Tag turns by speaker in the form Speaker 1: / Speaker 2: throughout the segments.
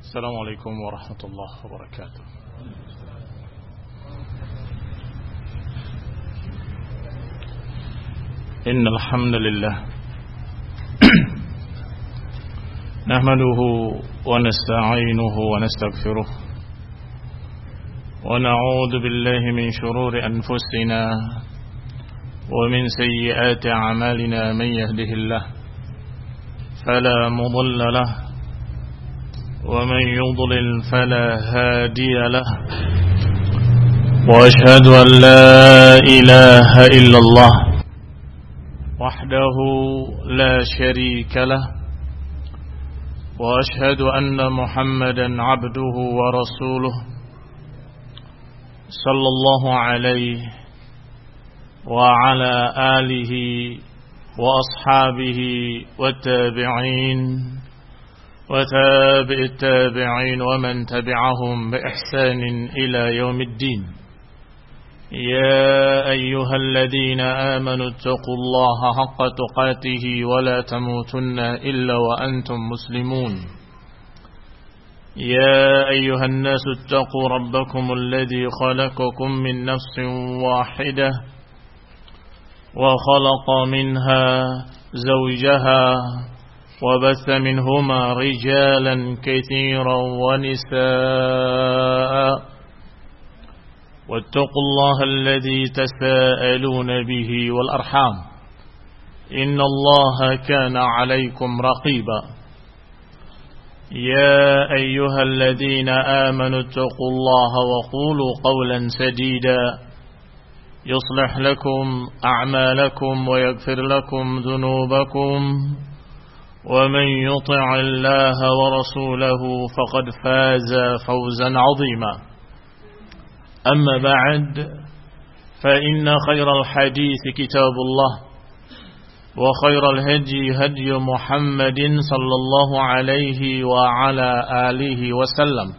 Speaker 1: السلام عليكم ورحمة الله وبركاته. إن الحمد لله نحمده ونستعينه ونستغفره ونعوذ بالله من شرور أنفسنا ومن سيئات أعمالنا. من يهده الله فلا مضل له ومن يضلل فلا هادي له، وأشهد أن لا إله إلا الله وحده لا شريك له، وأشهد أن محمدا عبده ورسوله صلى الله عليه وعلى آله وأصحابه والتابعين وتابع التابعين ومن تبعهم بإحسان إلى يوم الدين. يا أيها الذين آمنوا اتقوا الله حق تقاته ولا تموتن إلا وأنتم مسلمون. يا أيها الناس اتقوا ربكم الذي خلقكم من نفس واحدة وخلق منها زوجها وبث منهما رجالا كثيرا ونساء، واتقوا الله الذي تساءلون به والأرحام إن الله كان عليكم رقيبا. يا أيها الذين آمنوا اتقوا الله وقولوا قولا سديدا يصلح لكم أعمالكم ويغفر لكم ذنوبكم، ومن يطع الله ورسوله فقد فاز فوزا عظيما. أما بعد، فإن خير الحديث كتاب الله، وخير الهدي هدي محمد صلى الله عليه وعلى آله وسلم،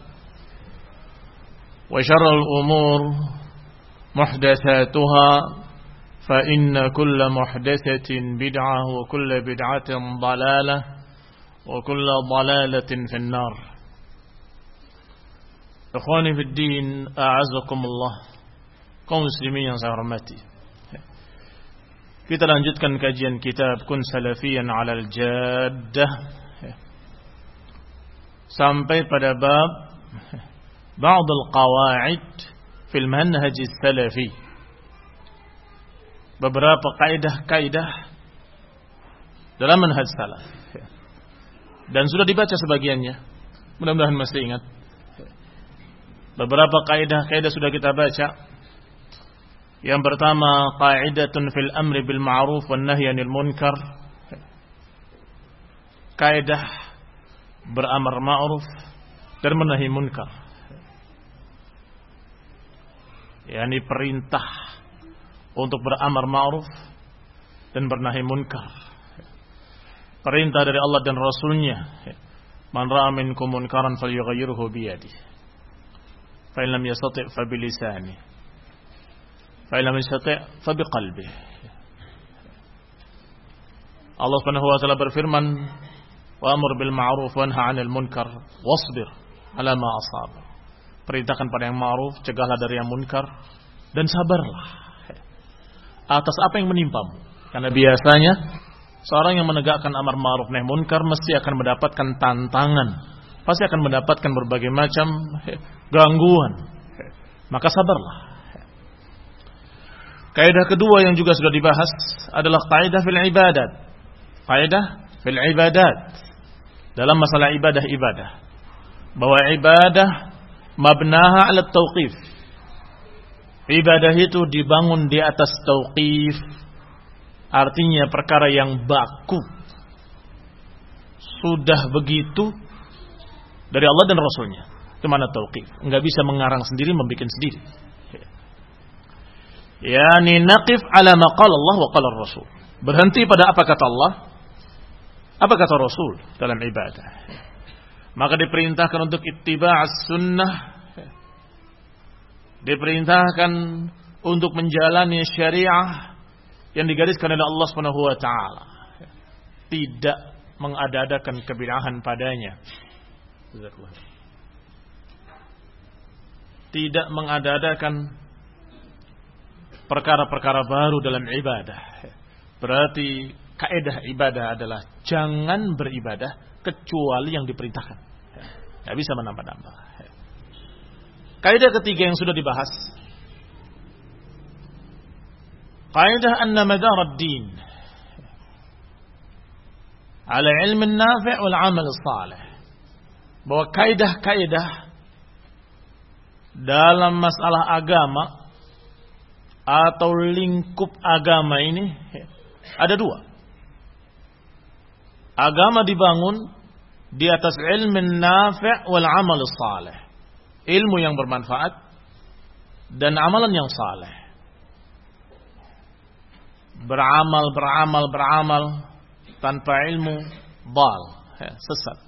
Speaker 1: وشر الأمور محدثاتها، فإن كل محدثة بدعة وكل بدعة ضلالة وكل ضلالة في النار. Ikhwani fi din, a'azzakumullah, kaum muslimin yang saya hormati. Kita lanjutkan kajian kitab Kun Salafiyan 'alal Jaddah sampai pada bab ba'd al-qawa'id fil manhaj as-salafi. Beberapa kaidah-kaidah dalam manhaj salaf. Dan sudah dibaca sebagiannya. Mudah-mudahan masih ingat. Beberapa kaidah-kaidah sudah kita baca. Yang pertama, qaidatun fil amri bil ma'ruf wan nahyi 'anil munkar. Kaidah beramar ma'ruf dan menahi munkar. yakni perintah untuk beramar ma'ruf dan bernahi munkar. Perintah dari Allah dan Rasulnya. Man ra'a minkum munkaran falyughayyirhu biyadihi. Fa in lam yastati' fa bilisanihi. Fa in lam yastati' fa biqalbihi. Allah Subhanahu wa taala berfirman, "Wa amur bil ma'ruf wa nahy 'anil munkar wasbir 'ala ma asab." Perintahkan pada yang ma'ruf, cegahlah dari yang munkar, dan sabarlah atas apa yang menimpamu. Karena biasanya seorang yang menegakkan amar ma'ruf nahi munkar mesti akan mendapatkan tantangan, pasti akan mendapatkan berbagai macam gangguan. Maka sabarlah. Kaidah kedua yang juga sudah dibahas adalah kaidah fil ibadat. Kaidah fil ibadat dalam masalah ibadah-ibadah, bahwa ibadah mabnaha 'ala tauqif. Ibadah itu dibangun di atas tauqif, artinya perkara yang baku. Sudah begitu dari Allah dan Rasulnya. Itu mana tauqif? Enggak bisa mengarang sendiri, membikin sendiri. Yani naqif 'ala ma qala Allah wa qala Rasul. Berhenti pada apa kata Allah, apa kata Rasul dalam ibadah. Maka diperintahkan untuk ittiba'as sunnah, diperintahkan untuk menjalani syariah yang digariskan oleh Allah Subhanahu wa taala, tidak mengada-adakan kebid'ahan padanya. tidak mengada-adakan perkara-perkara baru dalam ibadah. Berarti kaidah ibadah adalah jangan beribadah kecuali yang diperintahkan. Tidak bisa menambah-nambah. Kaidah ketiga yang sudah dibahas, kaidah anna madar ad-din ala ilm an-nafi' wal 'amal as-salih. Bahwa kaidah-kaidah dalam masalah agama atau lingkup agama ini ada dua. Agama dibangun di atas ilmu nafi' wal amal salih. Ilmu yang bermanfaat dan amalan yang saleh. Beramal tanpa ilmu dal, sesat.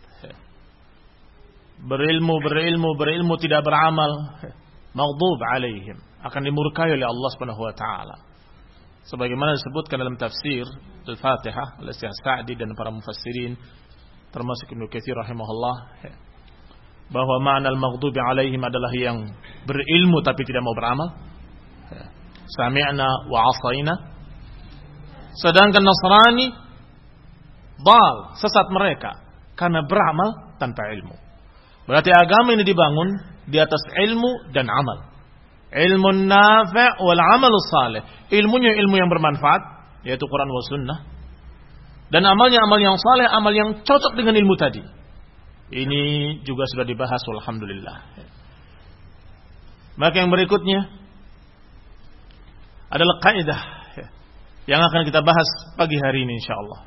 Speaker 1: Berilmu tidak beramal, maghdub alaihim, akan dimurkai oleh Allah Subhanahu wa taala. Sebagaimana disebutkan dalam tafsir Al-Fatihah oleh Syekh Sa'di dan para mufassirin termasuk Ibnu Katsir rahimahullah, bahwa makna al-maghdubi alaihim adalah yang berilmu tapi tidak mau beramal. Sami'na wa 'asaina. Sedangkan Nasrani dal, sesat mereka karena beramal tanpa ilmu. Berarti agama ini dibangun di atas ilmu dan amal. Ilmu nafi' wal amal salih. Ilmunya ilmu yang bermanfaat, yaitu Quran wa sunnah. Dan amalnya amal yang saleh, amal yang cocok dengan ilmu tadi. Ini juga sudah dibahas, alhamdulillah. Maka yang berikutnya adalah kaidah yang akan kita bahas pagi hari ini insyaallah.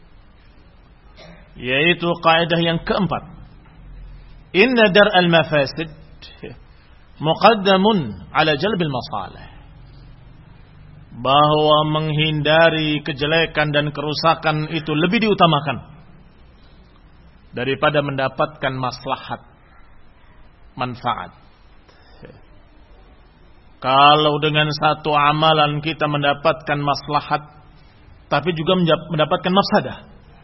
Speaker 1: Yaitu kaidah yang keempat. Inna dar'al mafasid muqaddamun ala jalbil masalih. Bahwa menghindari kejelekan dan kerusakan itu lebih diutamakan daripada mendapatkan maslahat, manfaat. Kalau dengan satu amalan kita mendapatkan maslahat tapi juga mendapatkan mafsadah,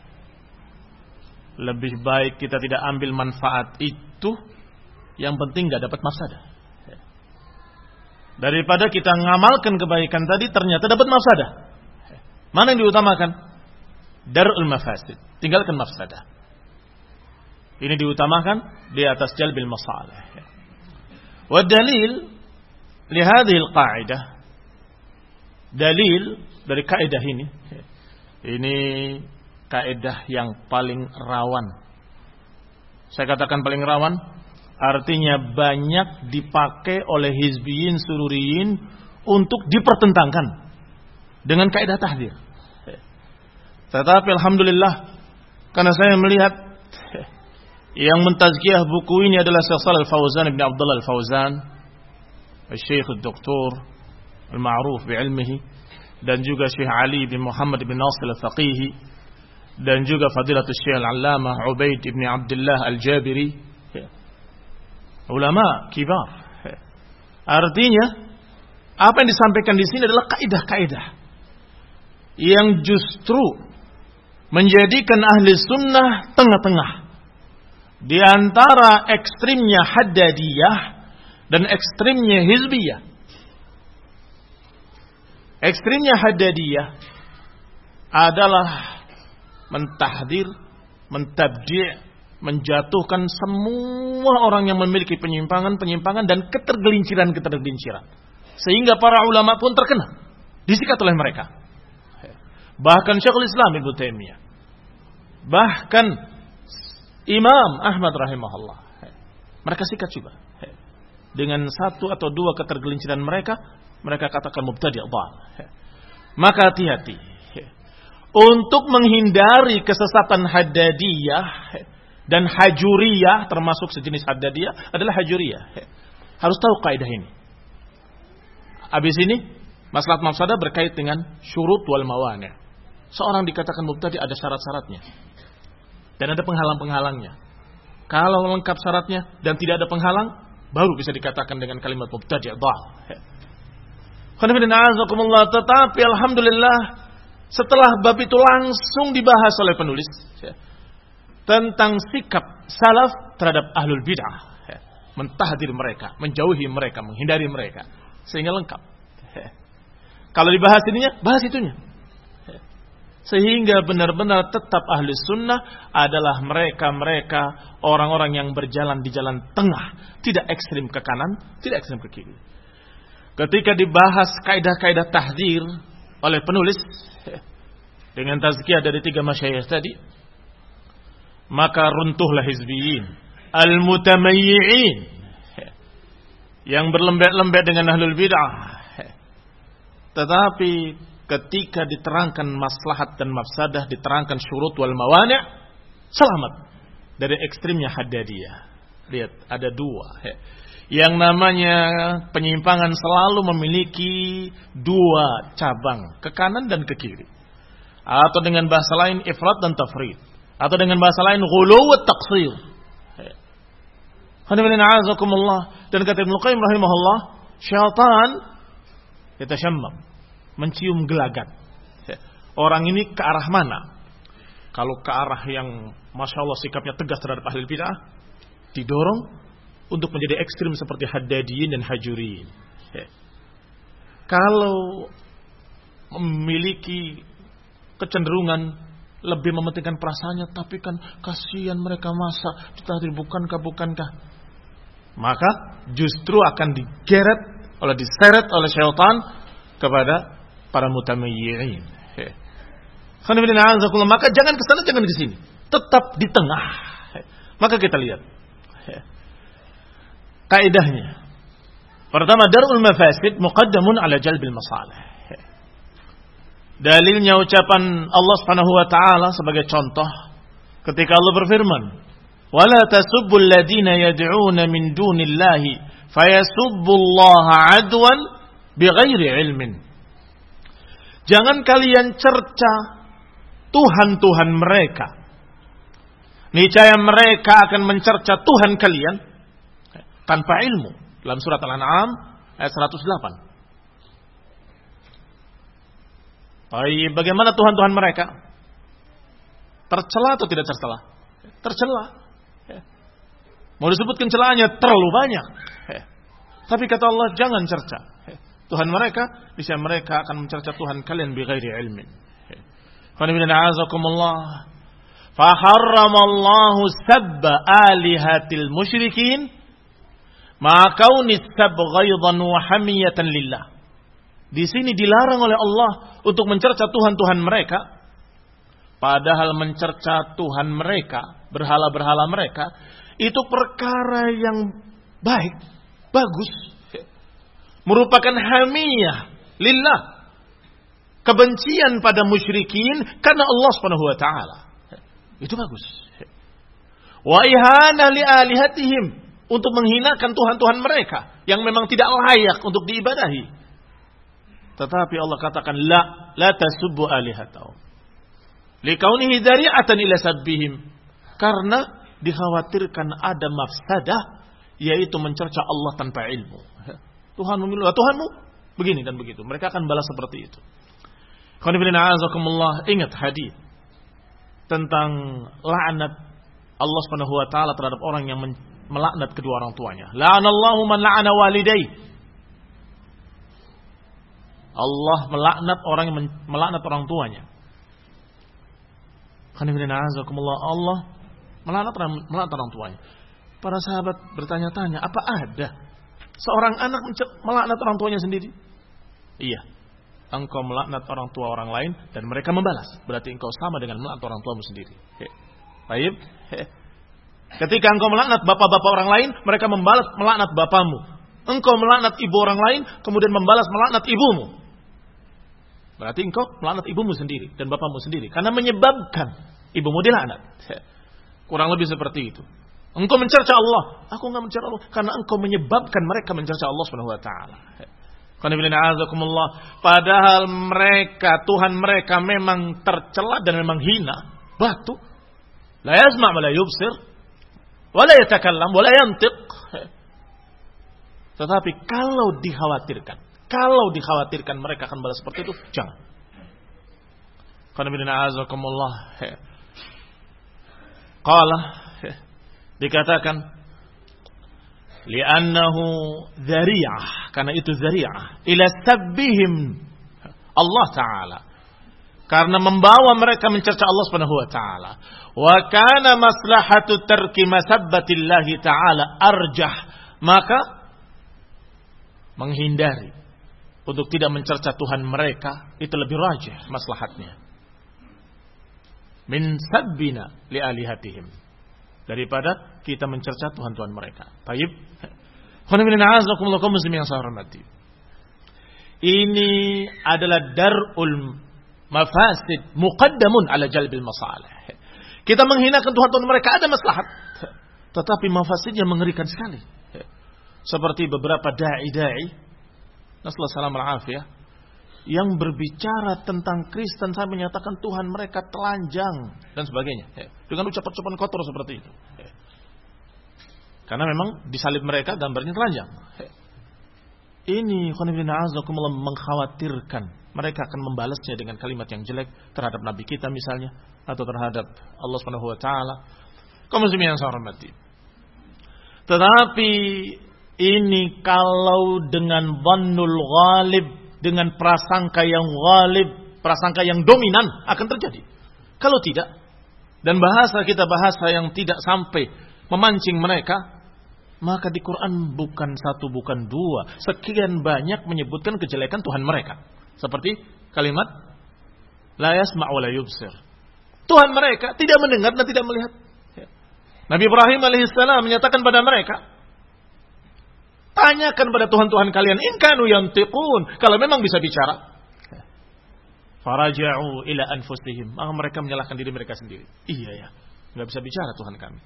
Speaker 1: lebih baik kita tidak ambil manfaat itu, yang penting tidak dapat mafsadah, daripada kita ngamalkan kebaikan tadi ternyata dapat mafsadah. Mana yang diutamakan? Dar'ul mafasid, tinggalkan mafsadah. Ini diutamakan di atas jalbil masalih. Wa dalil li hadhihi al-qa'idah, dalil dari kaidah ini kaidah yang paling rawan. Saya katakan paling rawan, artinya banyak dipakai oleh hizbiyin sururiyin untuk dipertentangkan dengan kaidah tahdzir. Tetapi alhamdulillah, karena saya melihat yang mentazkiyah buku ini adalah Syekh Shalal Al-Fauzan Ibn Abdullah Al-Fauzan, Syekh Dr. Al-Ma'ruf bi'ilmihi, dan juga Syekh Ali bin Muhammad bin Nasir Al-Faqihi, dan juga Fadilatul Syekh Al-Allamah Ubaid bin Abdullah Al-Jabiri, ulama kibar. Artinya apa yang disampaikan di sini adalah kaidah-kaidah yang justru menjadikan ahli sunnah tengah-tengah di antara ekstrimnya Haddadiyah dan ekstrimnya Hizbiyah. Ekstrimnya Haddadiyah adalah mentahdir, mentabdi', menjatuhkan semua orang yang memiliki penyimpangan-penyimpangan dan ketergelinciran-ketergelinciran, sehingga para ulama pun terkena, disikat oleh mereka. Bahkan Syekhul Islam Ibnu Taimiyah, bahkan Imam Ahmad rahimahullah, mereka sikat juga. Dengan satu atau dua ketergelinciran mereka katakan mubtadi' dhal. Maka hati-hati untuk menghindari kesesatan Haddadiyah dan Hajuriyah, termasuk sejenis Haddadiyah adalah Hajuriyah. Harus tahu kaidah ini. Habis ini maslahat mafsadah berkait dengan syurut wal mawani'. Seorang dikatakan mubtadi' ada syarat-syaratnya dan ada penghalang-penghalangnya. Kalau lengkap syaratnya dan tidak ada penghalang, baru bisa dikatakan dengan kalimat mubtadi' dhal. Tetapi alhamdulillah, setelah bab itu langsung dibahas oleh penulis tentang sikap salaf terhadap ahlul bid'ah, mentahdir mereka, menjauhi mereka, menghindari mereka, sehingga lengkap. Kalau dibahas ininya, bahas itunya. Sehingga benar-benar tetap ahli sunnah adalah mereka-mereka orang-orang yang berjalan di jalan tengah, tidak ekstrim ke kanan, tidak ekstrim ke kiri. Ketika dibahas kaidah-kaidah tahdzir oleh penulis dengan tazkiyah dari 3 masyayikh tadi, maka runtuhlah hizbiyin, al-mutamayyi'in, yang berlembet-lembet dengan ahlul bid'ah. Tetapi ketika diterangkan maslahat dan mafsadah, diterangkan syurut wal mawani', selamat dari ekstrimnya Haddadiyah. Lihat, ada 2. Yang namanya penyimpangan selalu memiliki 2 cabang, ke kanan dan ke kiri. Atau dengan bahasa lain ifrat dan tafrid. Atau dengan bahasa lain ghulu wa taqsir. Dan kata Ibnu Qayyim rahimahullah, syaitan yatashammam, mencium gelagat. Orang ini ke arah mana? Kalau ke arah yang Masya Allah sikapnya tegas terhadap ahli bid'ah, didorong untuk menjadi ekstrim seperti Haddadiyin dan Hajuriyin. Kalau memiliki kecenderungan lebih mementingkan perasaannya, tapi kan kasihan mereka, masa ditahdir, bukankah, maka justru akan diseret oleh syaitan kepada para mutamayyi'in. Maka jangan ke sana, jangan ke sini, tetap di tengah. Maka kita lihat kaidahnya. Pertama, darul mafasid muqaddamun ala jalbil masalih. Dalilnya ucapan Allah Subhanahu wa taala sebagai contoh ketika Allah berfirman, "Wala tasubbul ladina yad'una min dunillahi fayasubbullaha 'adwan bighairi ilmin." Jangan kalian cerca tuhan-tuhan mereka. Niscaya mereka akan mencerca Tuhan kalian tanpa ilmu. Dalam surat Al-An'am ayat 108. Baik, bagaimana Tuhan-Tuhan mereka? Tercela atau tidak tercela? Tercela. Mau disebutkan celahannya terlalu banyak. Tapi kata Allah, jangan cerca Tuhan mereka, niscaya mereka akan mencerca Tuhan kalian bighairi ilmin. Faharramallahu sabba alihatil musyrikin ma kaunis sab ghaidan wa hamiyatan lillah. Di sini dilarang oleh Allah untuk mencerca Tuhan-Tuhan mereka, padahal mencerca Tuhan mereka, berhala-berhala mereka, itu perkara yang baik, bagus, merupakan hamiyah lillah, kebencian pada musyrikin karena Allah Subhanahu wa taala. Itu bagus. Wa ihana li alihatihim, untuk menghinakan Tuhan-Tuhan mereka yang memang tidak layak untuk diibadahi. Tetapi Allah katakan la tasubbu alihatahum likaunihi dzari'atan ila sabbihim, karena dikhawatirkan ada mafsadah, yaitu mencerca Allah tanpa ilmu. Tuhanmu begini dan begitu, mereka akan balas seperti itu. Ingat hadis tentang laknat Allah Subhanahu wa taala terhadap orang yang melaknat kedua orang tuanya. La'anallahu man la'ana walidayhi. Allah melaknat orang yang melaknat orang tuanya. Allah melaknat orang tuanya. Para sahabat bertanya-tanya, apa ada seorang anak melaknat orang tuanya sendiri? Iya. Engkau melaknat orang tua orang lain dan mereka membalas, berarti engkau sama dengan melaknat orang tuamu sendiri. Baik. Ketika engkau melaknat bapak-bapak orang lain, mereka membalas melaknat bapamu. Engkau melaknat ibu orang lain, kemudian membalas melaknat ibumu. Berarti engkau melaknat ibumu sendiri dan bapamu sendiri, karena menyebabkan ibumu dilaknat. Kurang lebih seperti itu. Engkau mencerca Allah, aku enggak mencerca Allah, karena engkau menyebabkan mereka mencerca Allah Subhanahu wa taala. Padahal mereka, Tuhan mereka memang tercela dan memang hina, batu. La yasma' wa la yubsir, wa la yatakallam, wa la yantiq. Tetapi kalau dikhawatirkan mereka akan balas seperti itu, jangan. Qala, dikatakan Li'annahu dzari'ah, karena itu dzari'ah ila sabbihim Allah Ta'ala, karena membawa mereka mencerca Allah Subhanahu wa taala. Wa kana maslahatu tarki masabbatillahi ta'ala arjah, maka menghindari untuk tidak mencerca Tuhan mereka itu lebih rajih maslahatnya min sabbina li alihatihim, daripada kita mencerca Tuhan-Tuhan mereka. Baik. Ini adalah darul mafasid muqaddamun ala jalbil masalih. Kita menghinakan Tuhan-Tuhan mereka ada maslahat, tetapi mafasidnya mengerikan sekali. Seperti beberapa da'i, nasallahu salam al-afiyah, yang berbicara tentang Kristen sampai menyatakan Tuhan mereka telanjang dan sebagainya, dengan ucapan-ucapan kotor seperti itu. Karena memang disalib mereka gambarnya telanjang. Ini mengkhawatirkan mereka akan membalasnya dengan kalimat yang jelek terhadap Nabi kita misalnya, atau terhadap Allah Subhanahu wa taala. Kaum muslimin yang saya hormati. Tetapi ini kalau dengan dhannul ghalib, dengan prasangka yang ghalib, prasangka yang dominan akan terjadi. Kalau tidak, dan bahasa kita bahasa yang tidak sampai memancing mereka, maka di Quran bukan satu, bukan dua, sekian banyak menyebutkan kejelekan Tuhan mereka. Seperti kalimat la yasma' wa la yubsir. Tuhan mereka tidak mendengar dan tidak melihat. Nabi Ibrahim alaihissalam menyatakan pada mereka, tanyakan pada Tuhan-Tuhan kalian, in kanu yantiqun, kalau memang bisa bicara. Faraja'u ila anfusihim, maka mereka menyalahkan diri mereka sendiri. Iya ya, enggak bisa bicara Tuhan kami.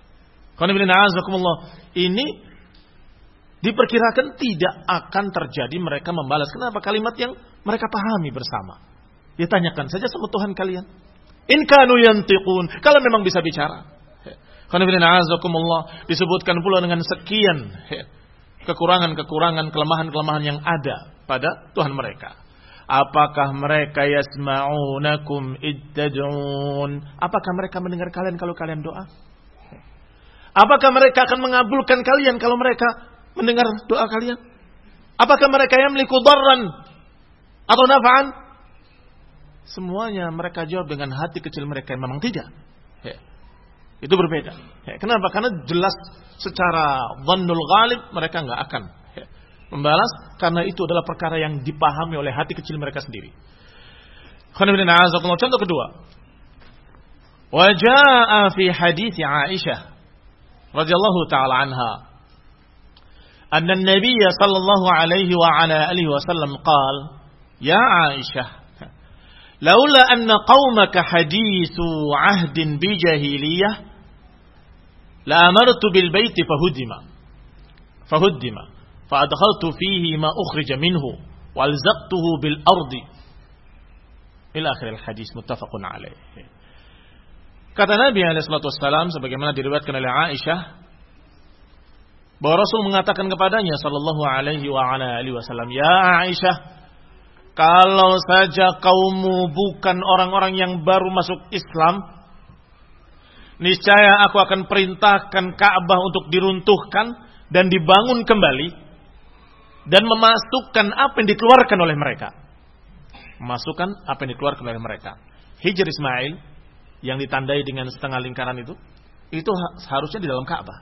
Speaker 1: Ini diperkirakan tidak akan terjadi mereka membalas. Kenapa? Kalimat yang mereka pahami bersama. Ditanyakan saja sama Tuhan kalian, in kanu yantiqun, kalau memang bisa bicara. Disebutkan pula dengan sekian kekurangan-kekurangan, kelemahan-kelemahan yang ada pada Tuhan mereka. Apakah mereka yasma'unakum iddad'un? Apakah mereka mendengar kalian kalau kalian doa? Apakah mereka akan mengabulkan kalian kalau mereka mendengar doa kalian? Apakah mereka yamliku darran atau naf'an? Semuanya mereka jawab dengan hati kecil mereka yang memang tidak. Itu berbeda. Kenapa? Karena jelas secara dhannul ghalib mereka enggak akan membalas, karena itu adalah perkara yang dipahami oleh hati kecil mereka sendiri. Contoh kedua, wajaa fi hadits Aisyah radhiyallahu taala anha anna an-nabiy sallallahu alaihi wa ala alihi wasallam qala ya Aisyah laula anna qaumaka hadithu ahdin bi jahiliyah la amartu bil baiti fahuddima fa adkhaltu fihi ma ukhrija minhu wa alzaqtuhu bil ardi ila akhir al hadis muttafaqun alaih. Kata Nabi SAW, sebagaimana diriwayatkan oleh Aisyah, bahwa Rasul mengatakan kepadanya sallallahu alaihi wasallam, ya Aisyah, kalau saja kaummu bukan orang-orang yang baru masuk Islam, niscaya aku akan perintahkan Ka'bah untuk diruntuhkan dan dibangun kembali, dan memasukkan apa yang dikeluarkan oleh mereka. Memasukkan apa yang dikeluarkan oleh mereka. Hijr Ismail yang ditandai dengan setengah lingkaran itu seharusnya di dalam Ka'bah.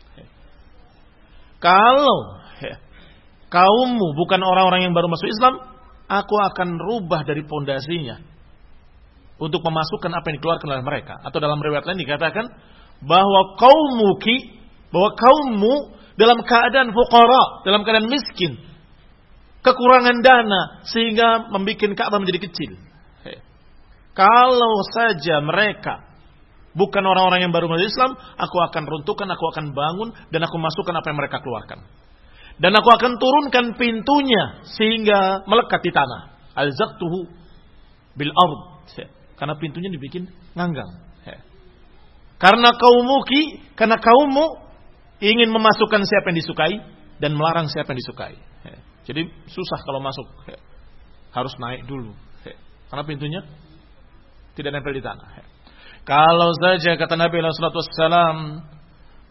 Speaker 1: Kalau kaummu bukan orang-orang yang baru masuk Islam, aku akan rubah dari pondasinya untuk memasukkan apa yang dikeluarkan oleh mereka. Atau dalam riwayat lain dikatakan bahwa kaummu dalam keadaan fuqara, dalam keadaan miskin, kekurangan dana sehingga membuat Ka'bah menjadi kecil. Kalau saja mereka bukan orang-orang yang baru masuk Islam, aku akan runtuhkan, aku akan bangun, dan aku masukkan apa yang mereka keluarkan. Dan aku akan turunkan pintunya sehingga melekat di tanah. Alzaqtuhu bil ard. Karena pintunya dibikin nganggang. Karena kaummu ingin memasukkan siapa yang disukai dan melarang siapa yang disukai. Jadi susah kalau masuk. Harus naik dulu. Karena pintunya tidak nempel di tanah. Kalau saja kata Nabi SAW,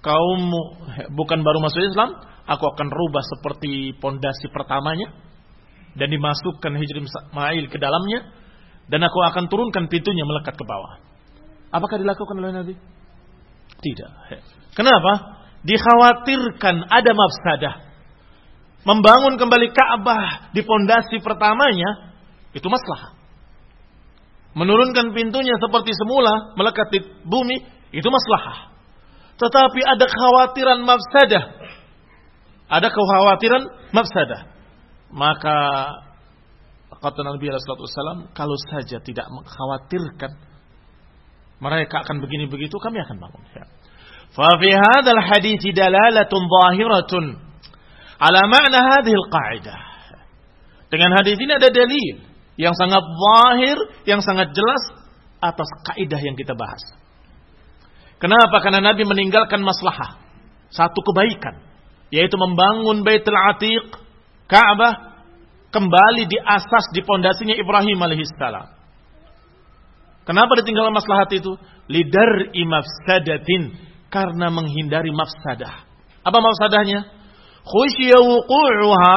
Speaker 1: kaummu bukan baru masuk Islam, aku akan rubah seperti pondasi pertamanya dan dimasukkan Hijri Ismail ke dalamnya, dan aku akan turunkan pintunya melekat ke bawah. Apakah dilakukan oleh Nabi? Tidak. Kenapa? Dikhawatirkan ada mafsadah. Membangun kembali Ka'bah di pondasi pertamanya itu maslahah. Menurunkan pintunya seperti semula melekat di bumi itu maslahah. Tetapi ada kekhawatiran mafsadah. Ada kekhawatiran mafsadah. Maka kata Nabi sallallahu alaihi wasallam, kalau saja tidak mengkhawatirkan mereka akan begini begitu, kami akan bangun. Fa fi hadzal hadits dalalatun zahiratun ala ma'na hadhihi al-qa'idah. Dengan hadis ini ada dalil yang sangat zahir, yang sangat jelas atas kaidah yang kita bahas. Kenapa? Karena Nabi meninggalkan maslahah, satu kebaikan, yaitu membangun Baitul Atiq, Ka'bah, kembali di asas, di pondasinya Ibrahim alaihissalam. Kenapa ditinggalkan maslahat itu? Lidar'i mafsadatin, karena menghindari mafsadah. Apa mafsadahnya? Khusyiya wuqu'uha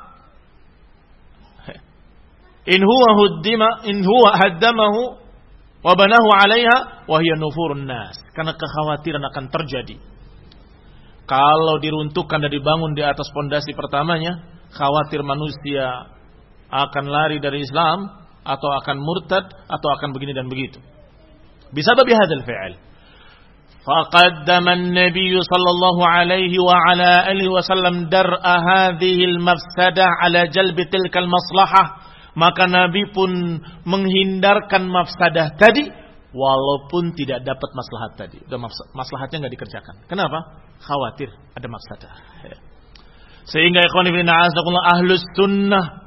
Speaker 1: in huwa haddamahu wa banahu 'alaiha wa hiya nufurun nas. Karena kekhawatiran akan terjadi. Kalau diruntuhkan dan dibangun di atas pondasi pertamanya, khawatir manusia akan lari dari Islam atau akan murtad atau akan begini dan begitu. Bisabab hadzal fi'l. Faqaddama an-nabiy sallallahu alaihi wa ala alihi wasallam dar'a hadhihi al-mafsadah ala jalbi tilka al-maslahah. Maka Nabi pun menghindarkan mafsadah tadi walaupun tidak dapat maslahat tadi. Udah maslahatnya enggak dikerjakan. Kenapa? Khawatir ada mafsadah. Sehingga ikhwan fillah ahlus sunnah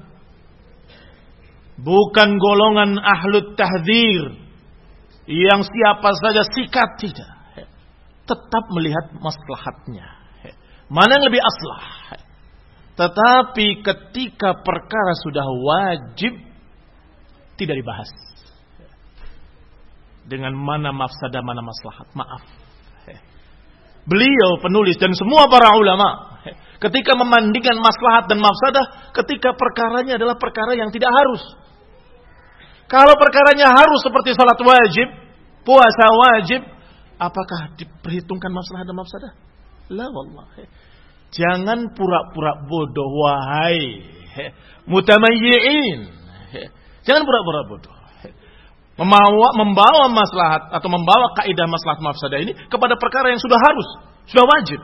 Speaker 1: bukan golongan ahlut tahdzir yang siapa saja sikat, tidak. Tetap melihat maslahatnya. Mana yang lebih aslah. Tetapi ketika perkara sudah wajib, tidak dibahas. Dengan mana mafsadah, mana maslahat. Maaf. Beliau penulis dan semua para ulama, ketika memandingkan maslahat dan mafsadah, ketika perkaranya adalah perkara yang tidak harus. Kalau perkaranya harus seperti salat wajib, puasa wajib, apakah diperhitungkan maslahat dan mafsadah? La wallahi. Jangan pura-pura bodoh, wahai mutamayyi'in. Jangan pura-pura bodoh. Membawa maslahat atau membawa kaidah maslahat mafsadah ini kepada perkara yang sudah harus, sudah wajib.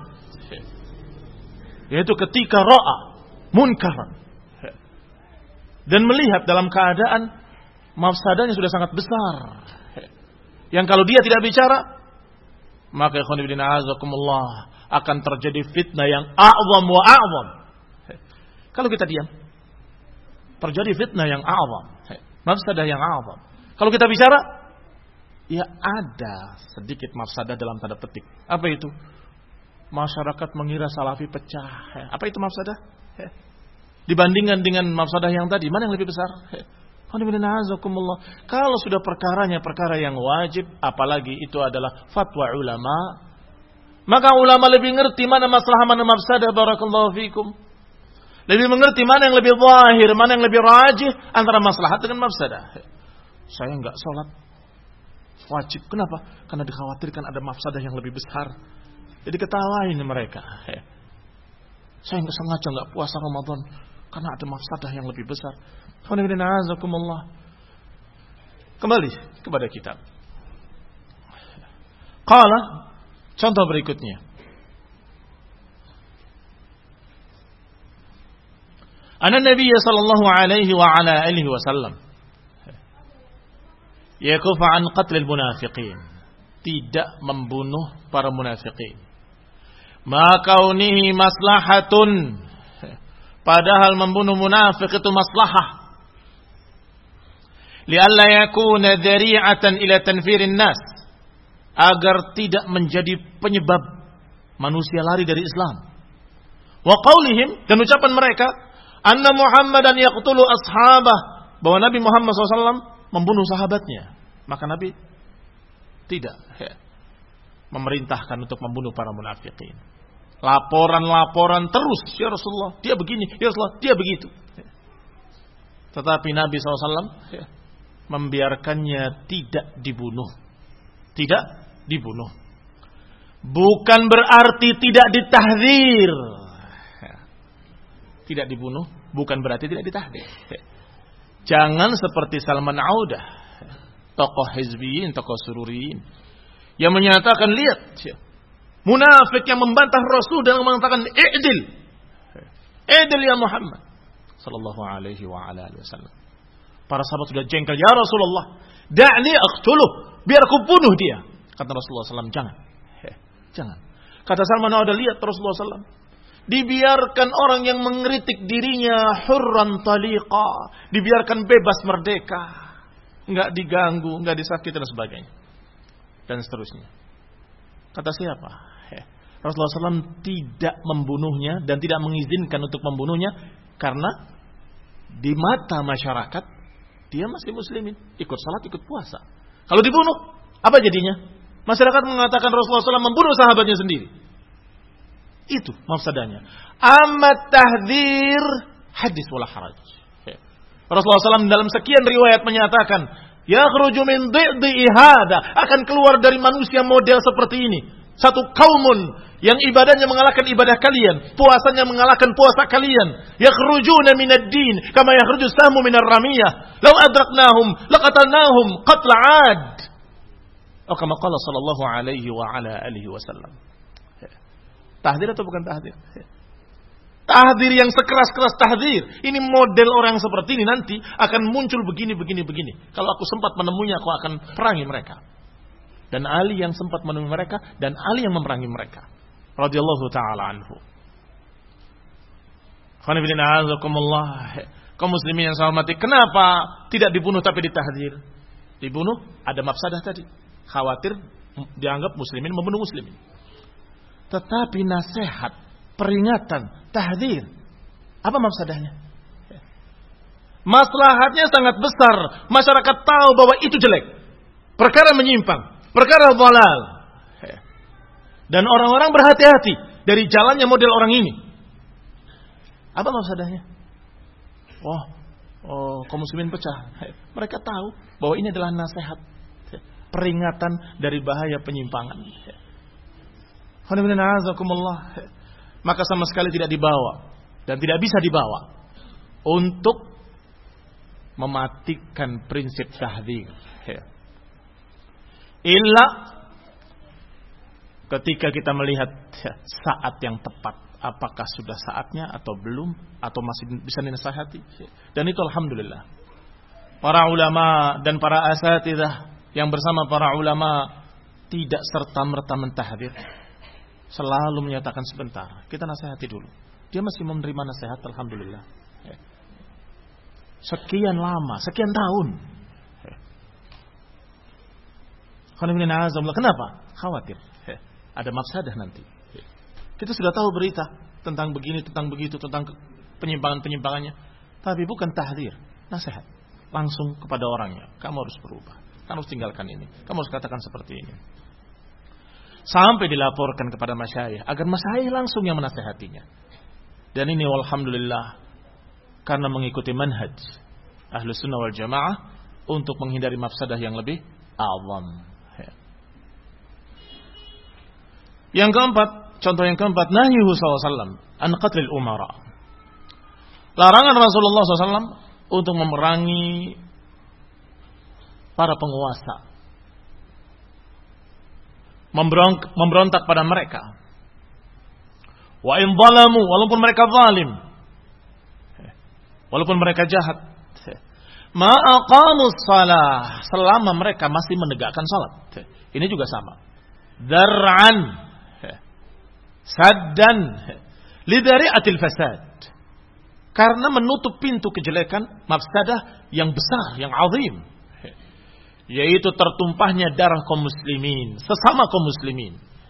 Speaker 1: Yaitu ketika ra'a munkaran dan melihat dalam keadaan mafsadahnya sudah sangat besar, yang kalau dia tidak bicara, maka ikhwan fillah azakumullah akan terjadi fitnah yang a'zam wa a'zam. Kalau kita diam, terjadi fitnah yang a'zam, mafsadah yang a'zam. Kalau kita bicara, ya ada sedikit mafsadah dalam tanda petik. Apa itu? Masyarakat mengira salafi pecah. Apa itu mafsadah? Dibandingkan dengan mafsadah yang tadi, mana yang lebih besar? Kalau sudah perkaranya perkara yang wajib, apalagi itu adalah fatwa ulama, maka ulama lebih ngerti mana masalah, mana mafsadah. Barakallahu fikum. Lebih mengerti mana yang lebih zahir, mana yang lebih rajih antara maslahat dengan mafsadah. Saya enggak sholat wajib. Kenapa? Karena dikhawatirkan ada mafsadah yang lebih besar. Jadi ketawain mereka. Saya enggak sengaja enggak puasa Ramadan karena ada mafsadah yang lebih besar. Kembali kepada kitab. Qala, contoh berikutnya. Anna Nabi sallallahu alaihi wa ala alihi wasallam yakufu an qatlil munafiqin, tidak membunuh para munafiqin. Ma kaunihi maslahatun, padahal membunuh munafik itu maslahah. Lialla yakuna dzari'atan ila tanfirin nas, agar tidak menjadi penyebab manusia lari dari Islam. Wa qaulihim, dan ucapan mereka, anna Muhammadan yaqtulu ashabah, bahwa Nabi Muhammad SAW membunuh sahabatnya. Maka Nabi tidak memerintahkan untuk membunuh para munafikin. Laporan-laporan terus, ya Rasulullah, dia begini, ya Rasulullah, dia begitu. Tetapi Nabi SAW membiarkannya tidak dibunuh. Tidak dibunuh. Bukan berarti tidak ditahdzir. Tidak dibunuh, bukan berarti tidak ditahdzir. Jangan seperti Salman Audah, tokoh hizbiyin, tokoh sururiyin, yang menyatakan, lihat, munafik yang membantah Rasul dan mengatakan, i'dil ya Muhammad sallallahu alaihi wa ala alihi wasallam. Para sahabat sudah jengkel, ya Rasulullah, da'ni aqtuluh, biar aku bunuh dia. Kata Rasulullah SAW, jangan. Kata Salman Audah, lihat Rasulullah SAW, dibiarkan orang yang mengkritik dirinya hurran taliqa, dibiarkan bebas merdeka, enggak diganggu, enggak disakiti dan sebagainya, dan seterusnya. Kata siapa? Rasulullah SAW tidak membunuhnya dan tidak mengizinkan untuk membunuhnya karena di mata masyarakat dia masih muslimin, ikut salat, ikut puasa. Kalau dibunuh, apa jadinya? Masyarakat mengatakan Rasulullah SAW membunuh sahabatnya sendiri. Itu mafsadahnya. Amat tahdzir hadis wala haraj. Rasulullah SAW dalam sekian riwayat menyatakan, yakhruju min dhi'i hada, akan keluar dari manusia model seperti ini. Satu kaumun yang ibadahnya mengalahkan ibadah kalian, puasanya mengalahkan puasa kalian. Yakhrujuna minad din kama yakhruju sahmu minar ramiyah. Law adraknahum laqatalnahum qatla 'ad. Atau kama qala sallallahu alaihi wa ala alihi wasallam. Tahdzir atau bukan tahdzir? Tahdzir yang sekeras-keras tahdzir. Ini model orang seperti ini nanti akan muncul begini. Kalau aku sempat menemuinya, aku akan perangi mereka. Dan Ali yang sempat menemui mereka, dan Ali yang memerangi mereka. Radhiyallahu ta'ala anhu. Kaum muslimin yang saya hormati, kenapa tidak dibunuh tapi ditahdzir? Dibunuh, ada mafsadah tadi. Khawatir dianggap muslimin membunuh muslimin. Tetapi nasihat, peringatan, tahdzir, apa mafsadahnya? Maslahatnya sangat besar. Masyarakat tahu bahwa itu jelek, perkara menyimpang, perkara dhalal, dan orang-orang berhati-hati dari jalannya model orang ini. Apa mafsadahnya? Kaum muslimin pecah. Mereka tahu bahwa ini adalah nasihat, peringatan dari bahaya penyimpangan. Maka sama sekali tidak dibawa dan tidak bisa dibawa untuk mematikan prinsip tahdzir. Illa ketika kita melihat saat yang tepat, apakah sudah saatnya atau belum, atau masih bisa dinasihati. Dan itu alhamdulillah, para ulama dan para asatidzah yang bersama para ulama tidak serta-merta mentahdzir. Selalu menyatakan sebentar, kita nasihati dulu. Dia masih menerima nasihat, alhamdulillah. Sekian lama, sekian tahun. Kenapa? Khawatir ada mafsadah nanti. Kita sudah tahu berita tentang begini, tentang begitu, tentang penyimpangan-penyimpangannya, tapi bukan tahdzir, nasihat langsung kepada orangnya. Kamu harus berubah, kamu harus tinggalkan ini, kamu harus katakan seperti ini. Sampai dilaporkan kepada masyayikh agar masyayikh langsung yang menasihatinya. Dan ini walhamdulillah karena mengikuti manhaj Ahlus Sunnah wal Jamaah untuk menghindari mafsadah yang lebih azam. Yang keempat, contoh yang keempat, nahyuhu SAW an qatlil umara. Larangan Rasulullah SAW untuk memerangi para penguasa, memberontak pada mereka. Wa in zalamu, walaupun mereka zalim, walaupun mereka jahat, ma aqamus shalah, selama mereka masih menegakkan salat. Ini juga sama. Dar'an, saddan lidari'atil fasad, karena menutup pintu kejelekan, mafsadah yang besar, yang azim, yaitu tertumpahnya darah kaum muslimin, sesama kaum muslimin.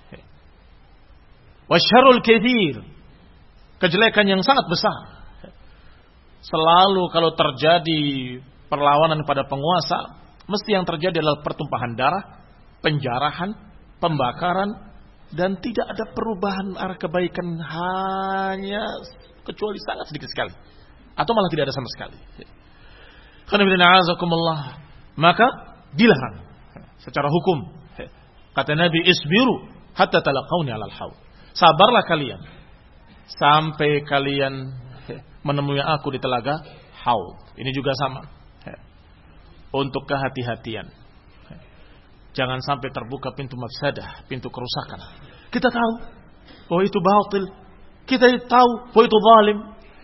Speaker 1: Wasyarrul katsir, kejelekan yang sangat besar. Selalu kalau terjadi perlawanan pada penguasa, mesti yang terjadi adalah pertumpahan darah, penjarahan, pembakaran, dan tidak ada perubahan arah kebaikan, hanya kecuali sangat sedikit sekali, atau malah tidak ada sama sekali. Maka dilarang secara hukum. Kata Nabi, isbiru hatta talaqawni alal haud. Sabarlah kalian sampai kalian menemui aku di telaga haud. Ini juga sama, untuk kehati-hatian. Jangan sampai terbuka pintu mafsadah, pintu kerusakan. Kita tahu bahwa itu batil, kita tahu bahwa itu zalim.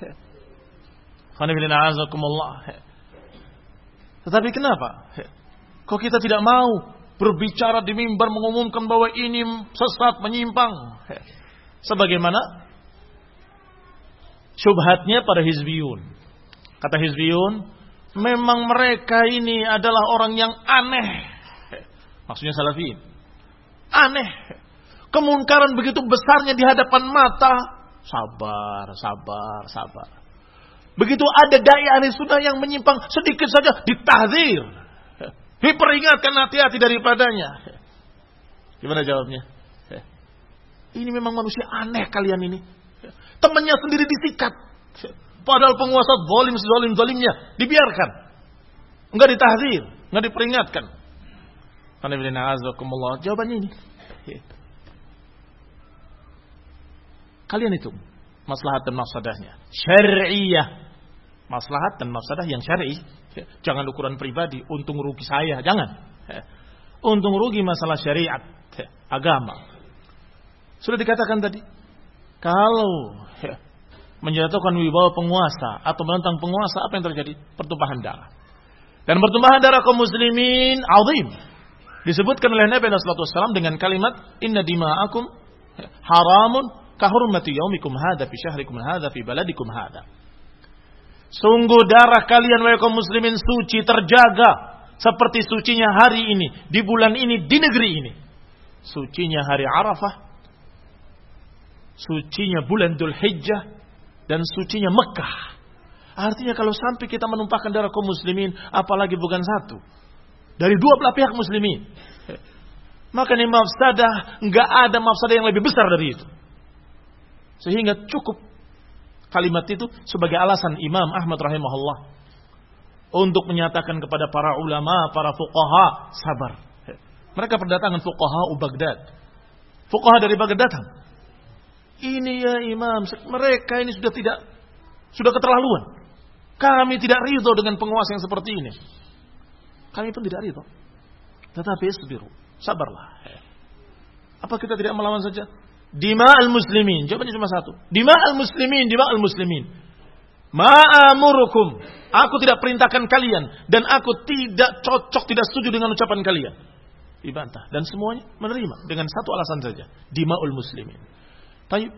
Speaker 1: Tetapi kenapa kok kita tidak mau berbicara di mimbar mengumumkan bahwa ini sesat, menyimpang, sebagaimana syubhatnya pada hizbiyun. Kata hizbiyun, memang mereka ini adalah orang yang aneh. Maksudnya salafiyin. Aneh. Kemungkaran begitu besarnya di hadapan mata. Sabar. Begitu ada dai ahli sunnah yang menyimpang sedikit saja, ditahdzir, diperingatkan, hati-hati daripadanya. Gimana jawabnya? Ini memang manusia aneh kalian ini. Temannya sendiri disikat. Padahal penguasa zalim-zalimnya dibiarkan. Enggak ditahdzir, enggak diperingatkan. Jawabannya ini. Kalian itu maslahat dan mafsadahnya syar'iyah. Maslahat dan mafsadah yang syar'i. Jangan ukuran pribadi, untung rugi saya, jangan. Untung rugi masalah syariat, agama. Sudah dikatakan tadi, kalau menjatuhkan wibawa penguasa atau menentang penguasa, apa yang terjadi? Pertumpahan darah. Dan pertumpahan darah kaum muslimin azim. Disebutkan oleh Nabi sallallahu alaihi wasallam dengan kalimat inna dima'akum haramun kahurmati yaumikum hadza fi syahrikum hadza fi baladikum hadza. Sungguh darah kalian wahai kaum muslimin suci, terjaga seperti sucinya hari ini, di bulan ini, di negeri ini. Sucinya hari Arafah, sucinya bulan Dzulhijjah, dan sucinya Mekah. Artinya kalau sampai kita menumpahkan darah kaum muslimin, apalagi bukan satu, dari dua belah pihak muslimin, maka ini mafsadah, enggak ada mafsadah yang lebih besar dari itu. Sehingga cukup kalimat itu sebagai alasan Imam Ahmad rahimahullah untuk menyatakan kepada para ulama, para fuqaha, sabar. Mereka berdatangan fuqaha Baghdad. Fuqaha dari Baghdad datang. Ini ya Imam, mereka ini sudah keterlaluan. Kami tidak ridho dengan penguasa yang seperti ini. Kami pun tidak ridho. Tetapi isbiru, sabarlah. Apa kita tidak melawan saja? Dima'al muslimin. Jawabannya cuma satu. Dima'al muslimin. Ma'amurukum. Aku tidak perintahkan kalian. Dan aku tidak cocok, tidak setuju dengan ucapan kalian. Dibantah. Dan semuanya menerima. Dengan satu alasan saja. Dima'ul muslimin. Tayyib.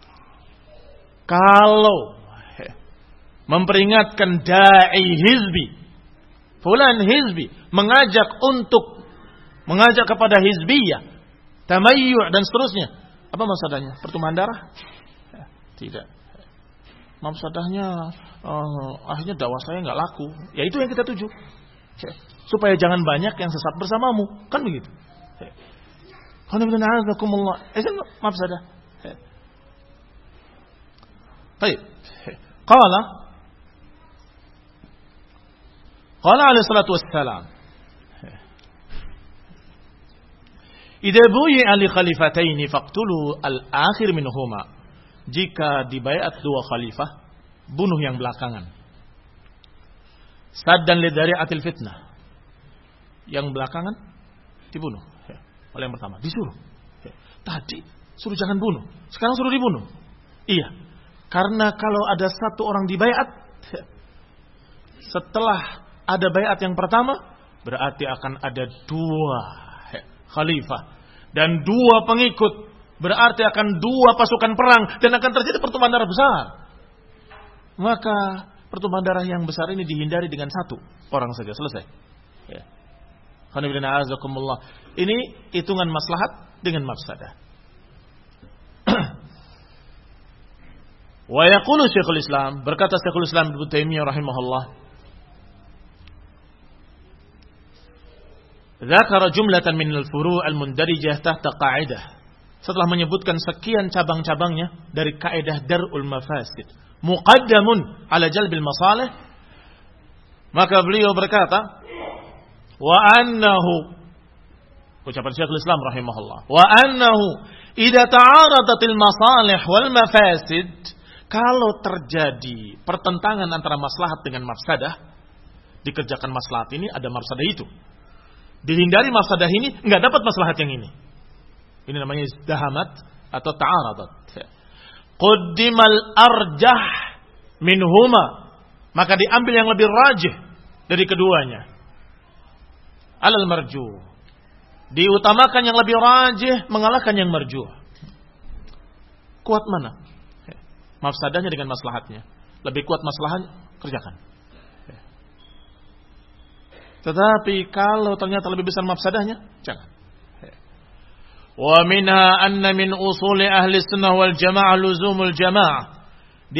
Speaker 1: Kalau memperingatkan da'i hizbi, fulan hizbi, mengajak kepada hizbiyah, tamayyu' dan seterusnya, apa maksudnya? Pertumpahan darah? Tidak. Maksudnya akhirnya dakwah saya nggak laku. Ya itu yang kita tuju. Supaya jangan banyak yang sesat bersamamu, kan begitu. Mafsadah. Baik. Qala alaihi salatu wassalam, idza buyi'a li khalifataini faqtulu al-akhir minhuma. Jika dibaiat dua khalifah, bunuh yang belakangan. Saddan li dzari'atil fitnah. Yang belakangan dibunuh. Oleh yang pertama disuruh. Tadi suruh jangan bunuh, sekarang suruh dibunuh. Iya. Karena kalau ada satu orang dibaiat, setelah ada baiat yang pertama, berarti akan ada dua khalifah dan dua pengikut, berarti akan dua pasukan perang dan akan terjadi pertumpahan darah besar. Maka pertumpahan darah yang besar ini dihindari dengan satu orang saja, selesai. Ya. Ini hitungan maslahat dengan mafsadah. Wa yaqulu Syekhul Islam, berkata Syekhul Islam Ibnu Taimiyah rahimahullah, Dzakara jumlatan min al-furu' al-mundarijah tahta qa'idah. Setelah menyebutkan sekian cabang-cabangnya dari kaidah dar'ul mafasid, muqaddamun ala jalbil masalih, maka beliau berkata, wa annahu, ucapan Syekhul Islam rahimahullah, wa annahu idza ta'aradatil masalih wal mafasid, kalau terjadi pertentangan antara maslahat dengan mafsadah, dikerjakan maslahat ini, ada mafsadah itu. Dihindari mafsadah ini, enggak dapat maslahat yang ini. Ini namanya izdahamat atau ta'aradat. Quddimal arjah minhuma, maka diambil yang lebih rajih dari keduanya. Alal marjuh, diutamakan yang lebih rajih mengalahkan yang marjuh. Kuat mana? Mafsadahnya dengan maslahatnya. Lebih kuat maslahatnya, kerjakan. Tetapi kalau ternyata lebih besar mafsadahnya, jangan. Wa minha anna min usuli ahli sunnah wal jamaah luzumul jamaah. Di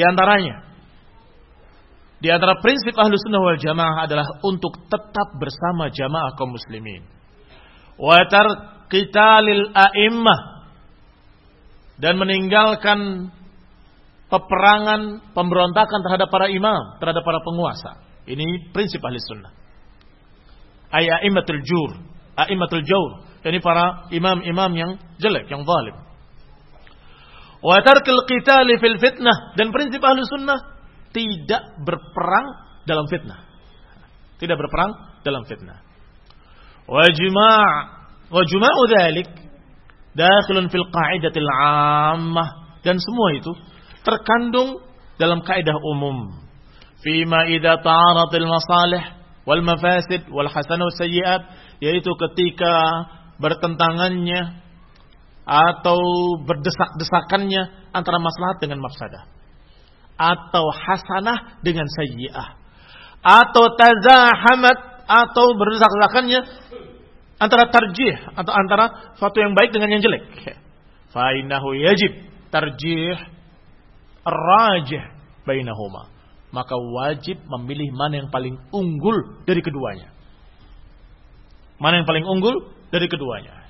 Speaker 1: antara prinsip ahli sunnah wal jamaah adalah untuk tetap bersama jamaah kaum muslimin. Wa tarqitalil a'immah, dan meninggalkan peperangan, pemberontakan terhadap para imam, terhadap para penguasa. Ini prinsip ahli sunnah. A'immatul jawr, yakni para imam-imam yang jelek, yang zalim. Wa tarkil qitali fil fitnah, dan prinsip ahli sunnah tidak berperang dalam fitnah. Tidak berperang dalam fitnah. Wa juma'u dzalik dakhilun fil qa'idatil 'ammah, dan semua itu terkandung dalam kaidah umum. Fima idza ta'aratil masalih wal mafasid wal hasanah was sayyi'at, yaitu ketika bertentangannya atau berdesak-desakannya antara maslahat dengan mafsadah, atau hasanah dengan sayyi'ah, atau tazahamat, atau berdesak-desakannya antara tarjih atau antara suatu yang baik dengan yang jelek. Fa innahu yajib tarjih ar-rajih bainahuma, maka wajib memilih mana yang paling unggul dari keduanya. Mana yang paling unggul dari keduanya.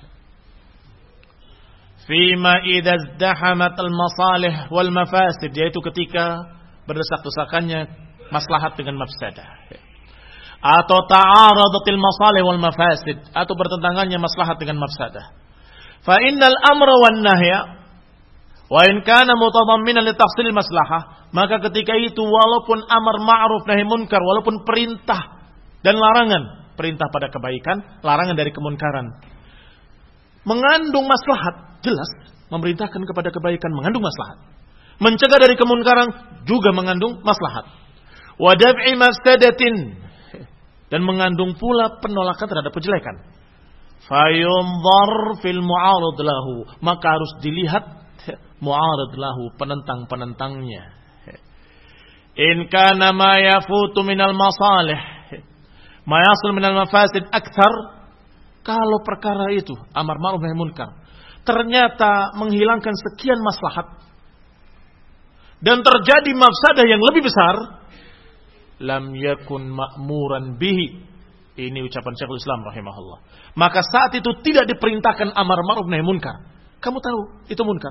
Speaker 1: Fima idza izdahamat al-masalih wal mafasid, yaitu ketika berdesak-desakannya maslahat dengan mafsadah. Atau ta'aradatil masalih wal mafasid, atau bertentangannya maslahat dengan mafsadah. Fa innal amra wan nahya wa in kana mutadamminan li tahsil maslahah, maka ketika itu walaupun amar ma'ruf nahi munkar, walaupun perintah dan larangan, perintah pada kebaikan, larangan dari kemunkaran, mengandung maslahat, jelas memerintahkan kepada kebaikan mengandung maslahat, mencegah dari kemunkaran juga mengandung maslahat. Wa daf'i mafsadatin, dan mengandung pula penolakan terhadap kejelekan. Fayunzar fil mu'arid lahu, maka harus dilihat mu'arid lahu, penentang-penentangnya. In kana ma yafutu minal masalih ma yasul minal mafasid akthar, kalau perkara itu amar ma'ruf nahi munkar ternyata menghilangkan sekian maslahat dan terjadi mafsadah yang lebih besar, lam yakun ma'muran bihi, ini ucapan Syekhul Islam rahimahullah, maka saat itu tidak diperintahkan amar ma'ruf nahi munkar. Kamu tahu itu munkar,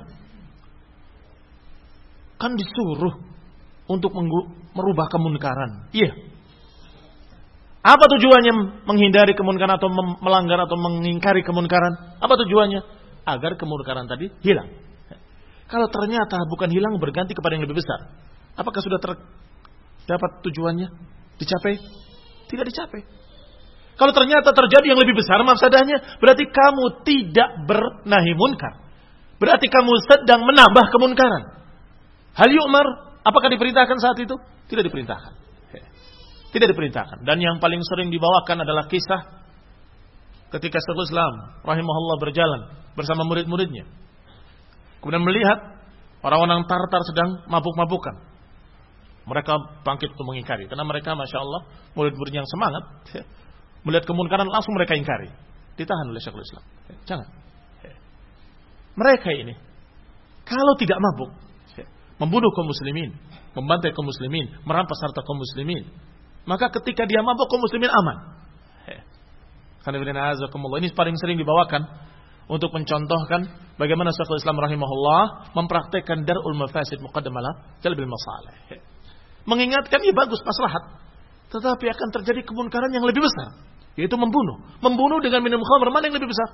Speaker 1: kan disuruh untuk merubah kemunkaran. Iya. Apa tujuannya menghindari kemunkaran atau melanggar atau mengingkari kemunkaran? Apa tujuannya? Agar kemunkaran tadi hilang. Kalau ternyata bukan hilang, berganti kepada yang lebih besar, apakah sudah dapat tujuannya? Dicapai? Tidak dicapai. Kalau ternyata terjadi yang lebih besar mafsadahnya, berarti kamu tidak bernahi munkar. Berarti kamu sedang menambah kemunkaran. Hal yu'mar, apakah diperintahkan saat itu? Tidak diperintahkan. Tidak diperintahkan. Dan yang paling sering dibawakan adalah kisah ketika Syekhul Islam rahimahullah berjalan bersama murid-muridnya, kemudian melihat orang-orang Tartar sedang mabuk-mabukan. Mereka bangkit untuk mengingkari, karena mereka Masya Allah murid-murid yang semangat, melihat kemunkaran langsung mereka ingkari. Ditahan oleh Syekhul Islam. Jangan. Mereka ini kalau tidak mabuk, membunuh kaum muslimin, membantai kaum muslimin, merampas harta kaum muslimin, maka ketika dia mabuk kaum muslimin aman. Ini paling sering dibawakan untuk mencontohkan bagaimana Syekhul Islam rahimahullah mempraktekkan dar'ul mafasid muqaddamalah jalbil masalih. Mengingatkan ya bagus, maslahat, tetapi akan terjadi kemungkaran yang lebih besar, yaitu membunuh. Membunuh dengan minum khamr, mana yang lebih besar?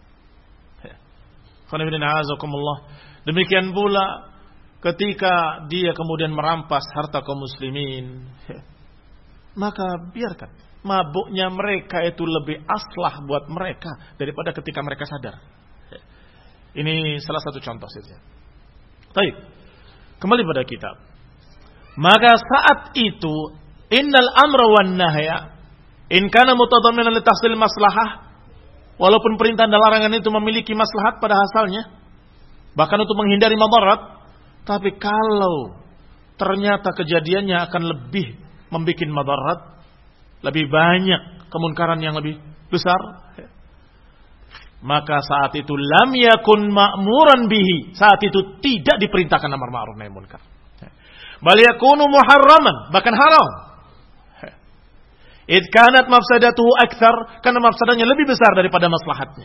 Speaker 1: Demikian pula ketika dia kemudian merampas harta kaum muslimin, maka biarkan. Mabuknya mereka itu lebih aslah buat mereka daripada ketika mereka sadar. Ini salah satu contoh saja. Baik, kembali pada kitab. Maka saat itu innal amra wan nahya in kana mutadamminan li tahsil maslahah, walaupun perintah dan larangan itu memiliki maslahat pada asalnya, bahkan untuk menghindari madarat, tapi kalau ternyata kejadiannya akan lebih membuat madarat, lebih banyak kemunkaran yang lebih besar, maka saat itu lam yakun ma'muran bihi, saat itu tidak diperintahkan amar ma'ruf nahi munkar. Bal yakunu muharraman, bahkan haram. Id kanat mafsadatuhu akthar, karena mafsadahnya lebih besar daripada maslahatnya.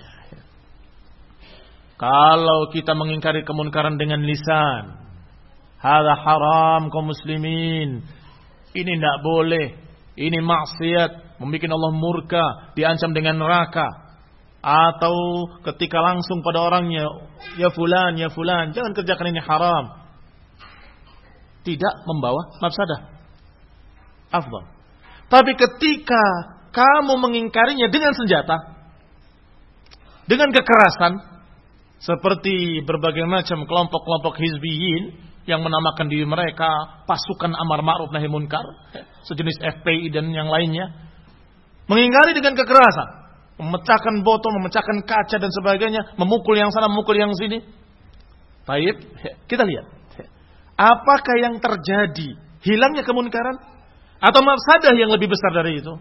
Speaker 1: Kalau kita mengingkari kemunkaran dengan lisan, hadza haram kaum muslimin, ini tidak boleh, ini maksiat, membuat Allah murka, diancam dengan neraka. Atau ketika langsung pada orangnya, ya fulan, jangan kerjakan ini, haram. Tidak membawa mafsadah, afdal. Tapi ketika kamu mengingkarinya dengan senjata, dengan kekerasan, seperti berbagai macam kelompok-kelompok hizbiyin yang menamakan diri mereka pasukan amar ma'ruf nahi munkar, sejenis FPI dan yang lainnya, mengingkari dengan kekerasan, memecahkan botol, memecahkan kaca dan sebagainya, memukul yang sana, memukul yang sini. Baik, kita lihat apakah yang terjadi, hilangnya kemunkaran atau mafsadah yang lebih besar dari itu.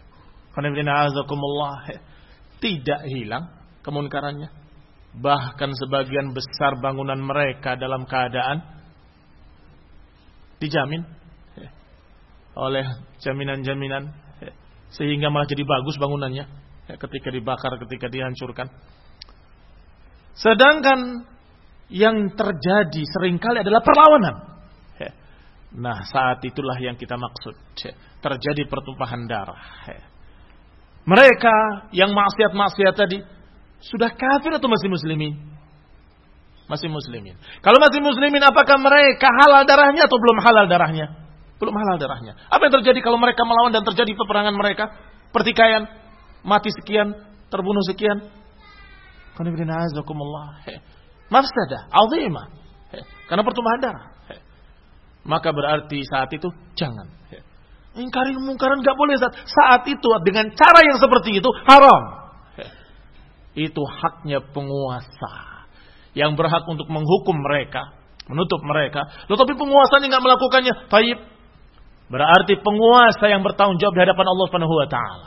Speaker 1: Tidak hilang kemunkarannya, bahkan sebagian besar bangunan mereka dalam keadaan dijamin oleh jaminan-jaminan, sehingga malah jadi bagus bangunannya ketika dibakar, ketika dihancurkan. Sedangkan yang terjadi seringkali adalah perlawanan. Nah, saat itulah yang kita maksud, terjadi pertumpahan darah. Mereka yang maksiat-maksiat tadi sudah kafir atau masih muslimin? Masih muslimin. Kalau masih muslimin, apakah mereka halal darahnya atau belum halal darahnya? Belum halal darahnya. Apa yang terjadi kalau mereka melawan dan terjadi peperangan mereka? Pertikaian, mati sekian, terbunuh sekian. Mafsadah azimah, karena pertumpahan darah. Maka berarti saat itu jangan ingkari kemungkaran, enggak boleh saat itu dengan cara yang seperti itu, haram. Itu haknya penguasa yang berhak untuk menghukum mereka, menutup mereka. Tetapi penguasanya enggak melakukannya, taib. Berarti penguasa yang bertanggung jawab di hadapan Allah Subhanahu wa taala.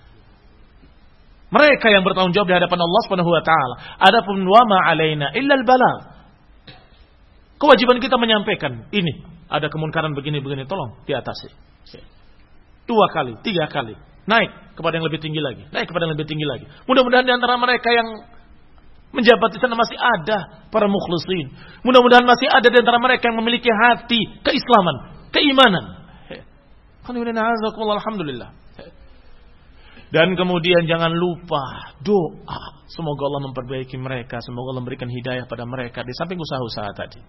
Speaker 1: Mereka yang bertanggung jawab di hadapan Allah Subhanahu wa taala. Adapun wa ma alaina illa al-balagh. Kewajiban kita menyampaikan, ini ada kemunkaran begini-begini, tolong diatasi. 2 kali, 3 kali. Naik kepada yang lebih tinggi lagi. Naik kepada yang lebih tinggi lagi. Mudah-mudahan di antara mereka yang menjabat di sana masih ada para mukhlisin. Mudah-mudahan masih ada di antara mereka yang memiliki hati keislaman, keimanan. Alhamdulillah. Dan kemudian jangan lupa doa. Semoga Allah memperbaiki mereka. Semoga Allah memberikan hidayah pada mereka. Di samping usaha-usaha tadi.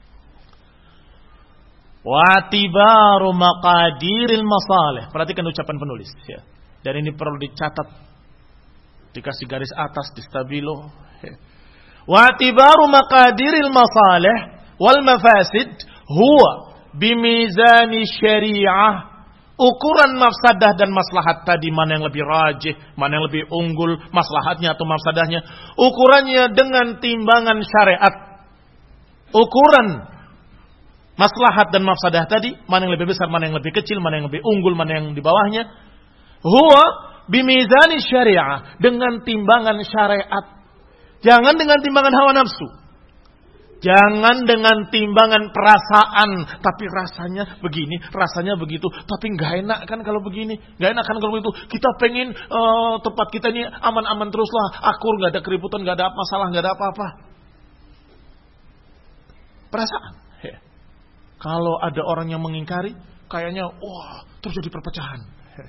Speaker 1: Wa'tibaru maqadiril masalih. Perhatikan ucapan penulis. Ya. Dan ini perlu dicatat. Dikasih garis atas di stabilo. Ya. Wa'tibaru maqadiril masalih wal mafasid huwa bimizani syariah. Ukuran mafsadah dan maslahat tadi, mana yang lebih rajih, mana yang lebih unggul, maslahatnya atau mafsadahnya. Ukurannya dengan timbangan syariat. Ukuran maslahat dan mafsadah tadi, mana yang lebih besar, mana yang lebih kecil, mana yang lebih unggul, mana yang di bawahnya. Huwa bimizani syariah, dengan timbangan syariat. Jangan dengan timbangan hawa nafsu. Jangan dengan timbangan perasaan, tapi rasanya begini, rasanya begitu, tapi nggak enak kan kalau begini, nggak enak kan kalau begitu. Kita pengen tempat kita ini aman-aman teruslah, akur, nggak ada keributan, nggak ada masalah, nggak ada apa-apa. Perasaan. Ya. Kalau ada orang yang mengingkari, kayaknya wah terjadi perpecahan.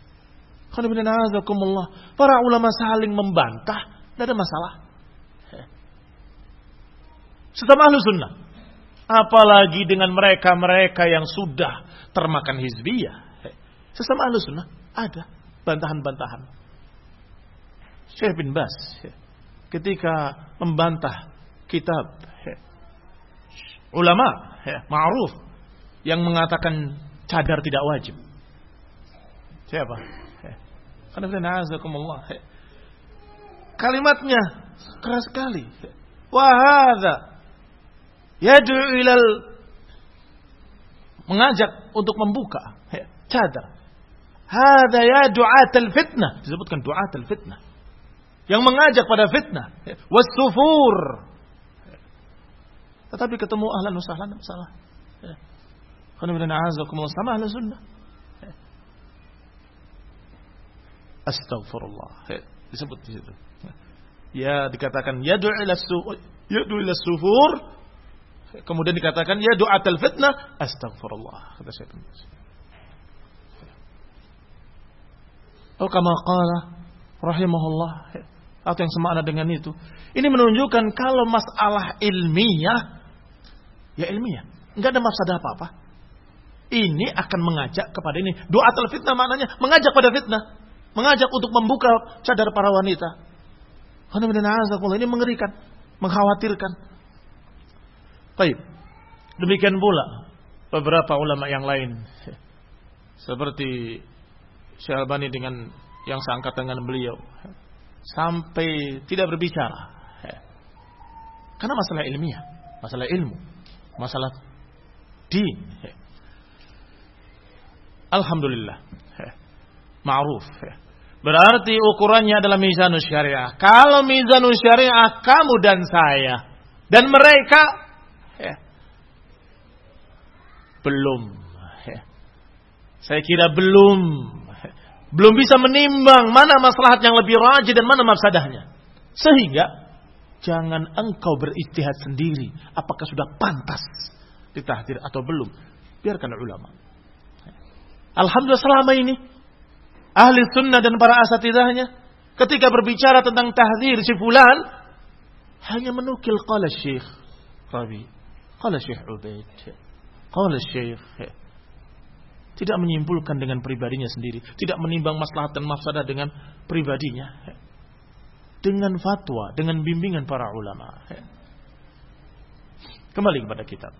Speaker 1: Para ulama saling membantah, tidak ada masalah. Sesama ahlu sunnah. Apalagi dengan mereka-mereka yang sudah termakan hizbiyah. Sesama ahlu sunnah ada bantahan-bantahan. Syekh bin Baz ketika membantah kitab ulama ma'ruf yang mengatakan cadar tidak wajib. Siapa? Kalimatnya keras sekali. Wa hadza yad'u ilal, mengajak untuk membuka cadar. Hadza ya du'atul fitnah, disebutkan du'atul fitnah, yang mengajak pada fitnah, was-sufur. Tetapi ketemu ahlan wa sahlan salah. Sama ahli sunnah. Astaghfirullah. Disebut di situ. Ya dikatakan yad'u ila sufur. Kemudian dikatakan ya du'atul fitnah, astaghfirullah, kata Syekh. Oh kama qala rahimahullah, atau yang semakna dengan itu. Ini menunjukkan kalau masalah ilmiah, ya ilmiah, enggak ada mafsadah apa-apa. Ini akan mengajak kepada ini. Du'atul fitnah maknanya mengajak pada fitnah, mengajak untuk membuka cadar para wanita. Ini mengerikan, mengkhawatirkan. Baik. Demikian pula beberapa ulama yang lain seperti Syekh Albani dengan yang seangkatan dengan beliau sampai tidak berbicara karena masalah ilmiah, masalah ilmu, masalah din. Alhamdulillah ma'ruf. Berarti ukurannya adalah mizanus syariah. Kalau mizanus syariah kamu dan saya dan mereka belum. Saya kira belum bisa menimbang mana maslahat yang lebih rajih dan mana mafsadahnya. Sehingga jangan engkau berijtihad sendiri apakah sudah pantas ditahdir atau belum. Biarkan ulama. Alhamdulillah selama ini ahli sunnah dan para asatidahnya ketika berbicara tentang tahdzir si fulan hanya menukil qala Syekh Rabi, qala Syekh Ubaid, qala Syekh. Tidak menyimpulkan dengan pribadinya sendiri, tidak menimbang maslahat dan mafsadah dengan pribadinya. Dengan fatwa, dengan bimbingan para ulama. Kembali kepada kitab.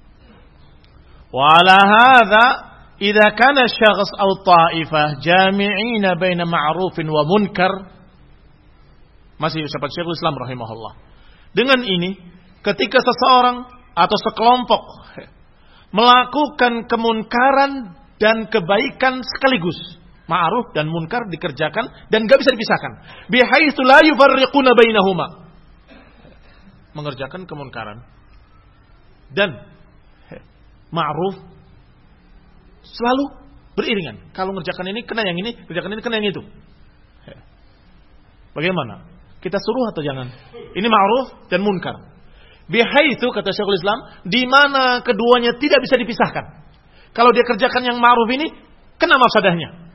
Speaker 1: Wa ala hadza idza kana syakhs aw ta'ifah jami'ina baina ma'rufin wa munkar. Masih ucapan Syekhul Islam rahimahullah. Dengan ini, ketika seseorang atau sekelompok melakukan kemunkaran dan kebaikan sekaligus, ma'ruf dan munkar dikerjakan dan enggak bisa dipisahkan. Bihaitsu la yufarriquna bainahuma. Mengerjakan kemunkaran dan ma'ruf selalu beriringan. Kalau mengerjakan ini kena yang ini, kerjakan ini kena yang itu. Bagaimana? Kita suruh atau jangan? Ini ma'ruf dan munkar. Bihaitsu kata Syekhul Islam, di mana keduanya tidak bisa dipisahkan. Kalau dia kerjakan yang ma'ruf ini, kena mafsadahnya.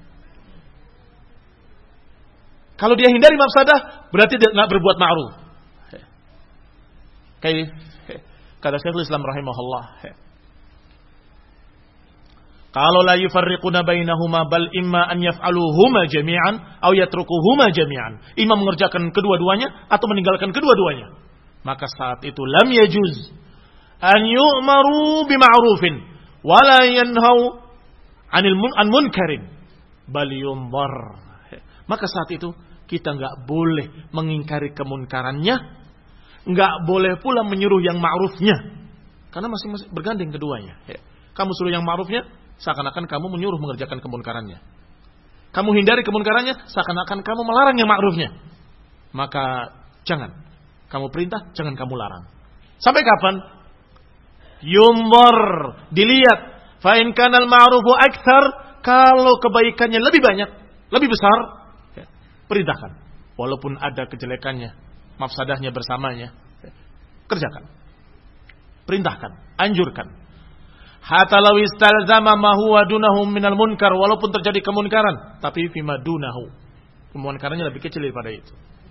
Speaker 1: Kalau dia hindari mafsadah, berarti dia enggak berbuat ma'ruf. Kayak kata Syekhul Islam rahimahullah. Kalau la yufarriquna bainahuma bal imma an yaf'aluhuma jami'an aw yatrukuhuma jami'an. Imam mengerjakan kedua-duanya atau meninggalkan kedua-duanya. Maka saat itu lam yajuz an yu'maru bima'rufin wa la yanhau an munkarin bal yunzar. Maka saat itu kita enggak boleh mengingkari kemunkarannya, enggak boleh pula menyuruh yang ma'rufnya. Karena masing-masing bergandeng keduanya. Kamu suruh yang ma'rufnya, seakan-akan kamu menyuruh mengerjakan kemunkarannya. Kamu hindari kemunkarannya, seakan-akan kamu melarang yang ma'rufnya. Maka jangan. Kamu perintah, jangan kamu larang. Sampai kapan? Yunzar, dilihat. Fa in kana al-ma'rufu aktsar, kalau kebaikannya lebih banyak, lebih besar, perintahkan. Walaupun ada kejelekannya, mafsadahnya bersamanya, kerjakan. Perintahkan, anjurkan. Hatta law istalzama ma huwa dunahu minal munkar, walaupun terjadi kemunkaran, tapi fima dunahu. Kemunkarannya lebih kecil daripada itu.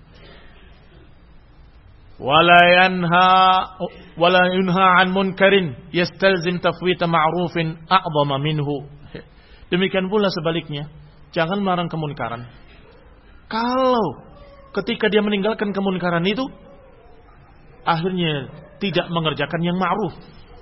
Speaker 1: Wala yunha an munkarin yastalzim tafwita ma'rufin a'zama minhu. Demikian pula sebaliknya, jangan melarang kemunkaran kalau ketika dia meninggalkan kemunkaran itu akhirnya tidak mengerjakan yang ma'ruf,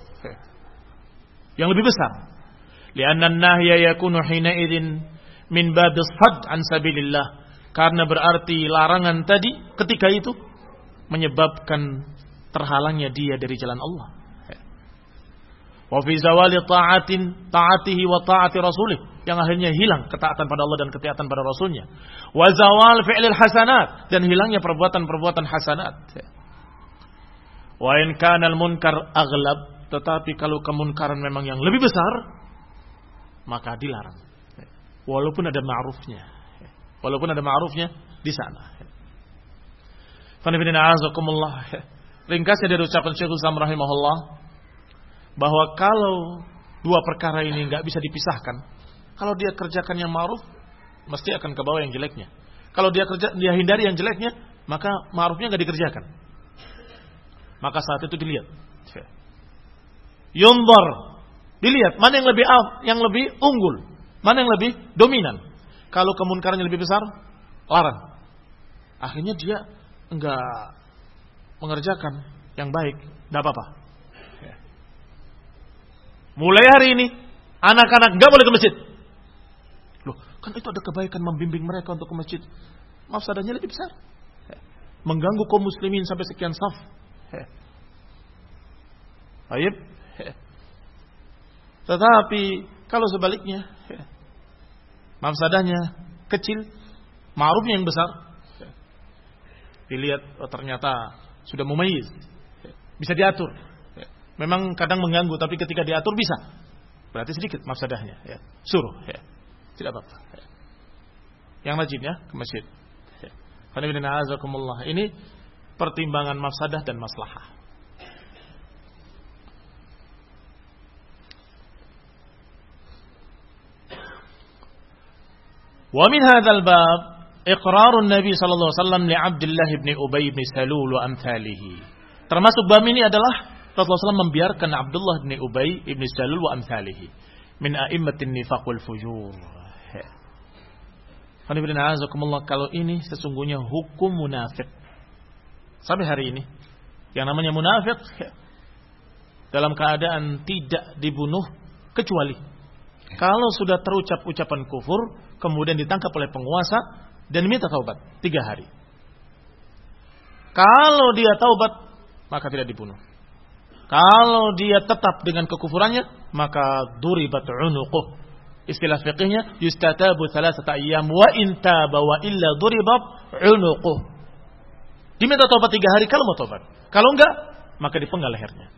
Speaker 1: yang lebih besar. Lianna an-nahya yakunu hina idzin min babis sadd an sabilillah, karena berarti larangan tadi ketika itu menyebabkan terhalangnya dia dari jalan Allah. Wa fi zawali ta'atihi wa ta'ati rasulih, yang akhirnya hilang ketaatan pada Allah dan ketaatan pada Rasulnya. Wa zawal fi'lil hasanat, dan hilangnya perbuatan-perbuatan hasanat. Wa in kana al-munkar aghlab, tetapi kalau kemunkaran memang yang lebih besar, maka dilarang. Walaupun ada ma'rufnya. Walaupun ada ma'rufnya di sana. Ringkasnya dari ucapan Syekhul Islam rahimahullah, bahwa kalau dua perkara ini enggak bisa dipisahkan, kalau dia kerjakan yang ma'ruf, mesti akan ke bawah yang jeleknya. Kalau dia hindari yang jeleknya, maka ma'rufnya enggak dikerjakan. Maka saat itu dilihat. Yunzar, dilihat mana yang lebih unggul, mana yang lebih dominan. Kalau kemunkarannya lebih besar, larang. Akhirnya dia enggak mengerjakan yang baik, enggak apa-apa. Mulai hari ini anak-anak enggak boleh ke masjid. Loh, kan itu ada kebaikan membimbing mereka untuk ke masjid. Mafsadahnya lebih besar. Mengganggu kaum muslimin sampai sekian saf. Baik. Tetapi kalau sebaliknya, mafsadahnya kecil, ma'rufnya yang besar. Dilihat, oh ternyata sudah mumayyiz, bisa diatur. Memang kadang mengganggu, tapi ketika diatur bisa. Berarti sedikit mafsadahnya. Suruh, tidak apa-apa. Yang rajin ya ke masjid. Ini pertimbangan mafsadah dan maslahah. Wa min hadzal bab iqrarun Nabi sallallahu alaihi wasallam li Abdullah bin Ubay bin Salul wa amsalihi. Termasuk bab ini adalah Rasulullah SAW membiarkan Abdullah bin Ubay bin Salul wa amsalihi min a'immatin nifaq wal fujur. Kalau ini sesungguhnya hukum munafik. Sampai hari ini yang namanya munafik dalam keadaan tidak dibunuh kecuali kalau sudah terucap ucapan kufur, kemudian ditangkap oleh penguasa dan minta taubat 3 hari. Kalau dia taubat, maka tidak dibunuh. Kalau dia tetap dengan kekufurannya, maka duribat unuquh. Istilah fikihnya yustatabu 3 ayyam wa in taba wa illa duribat unuquh. Diminta taubat 3 hari kalau mau taubat. Kalau enggak, maka dipenggal lehernya.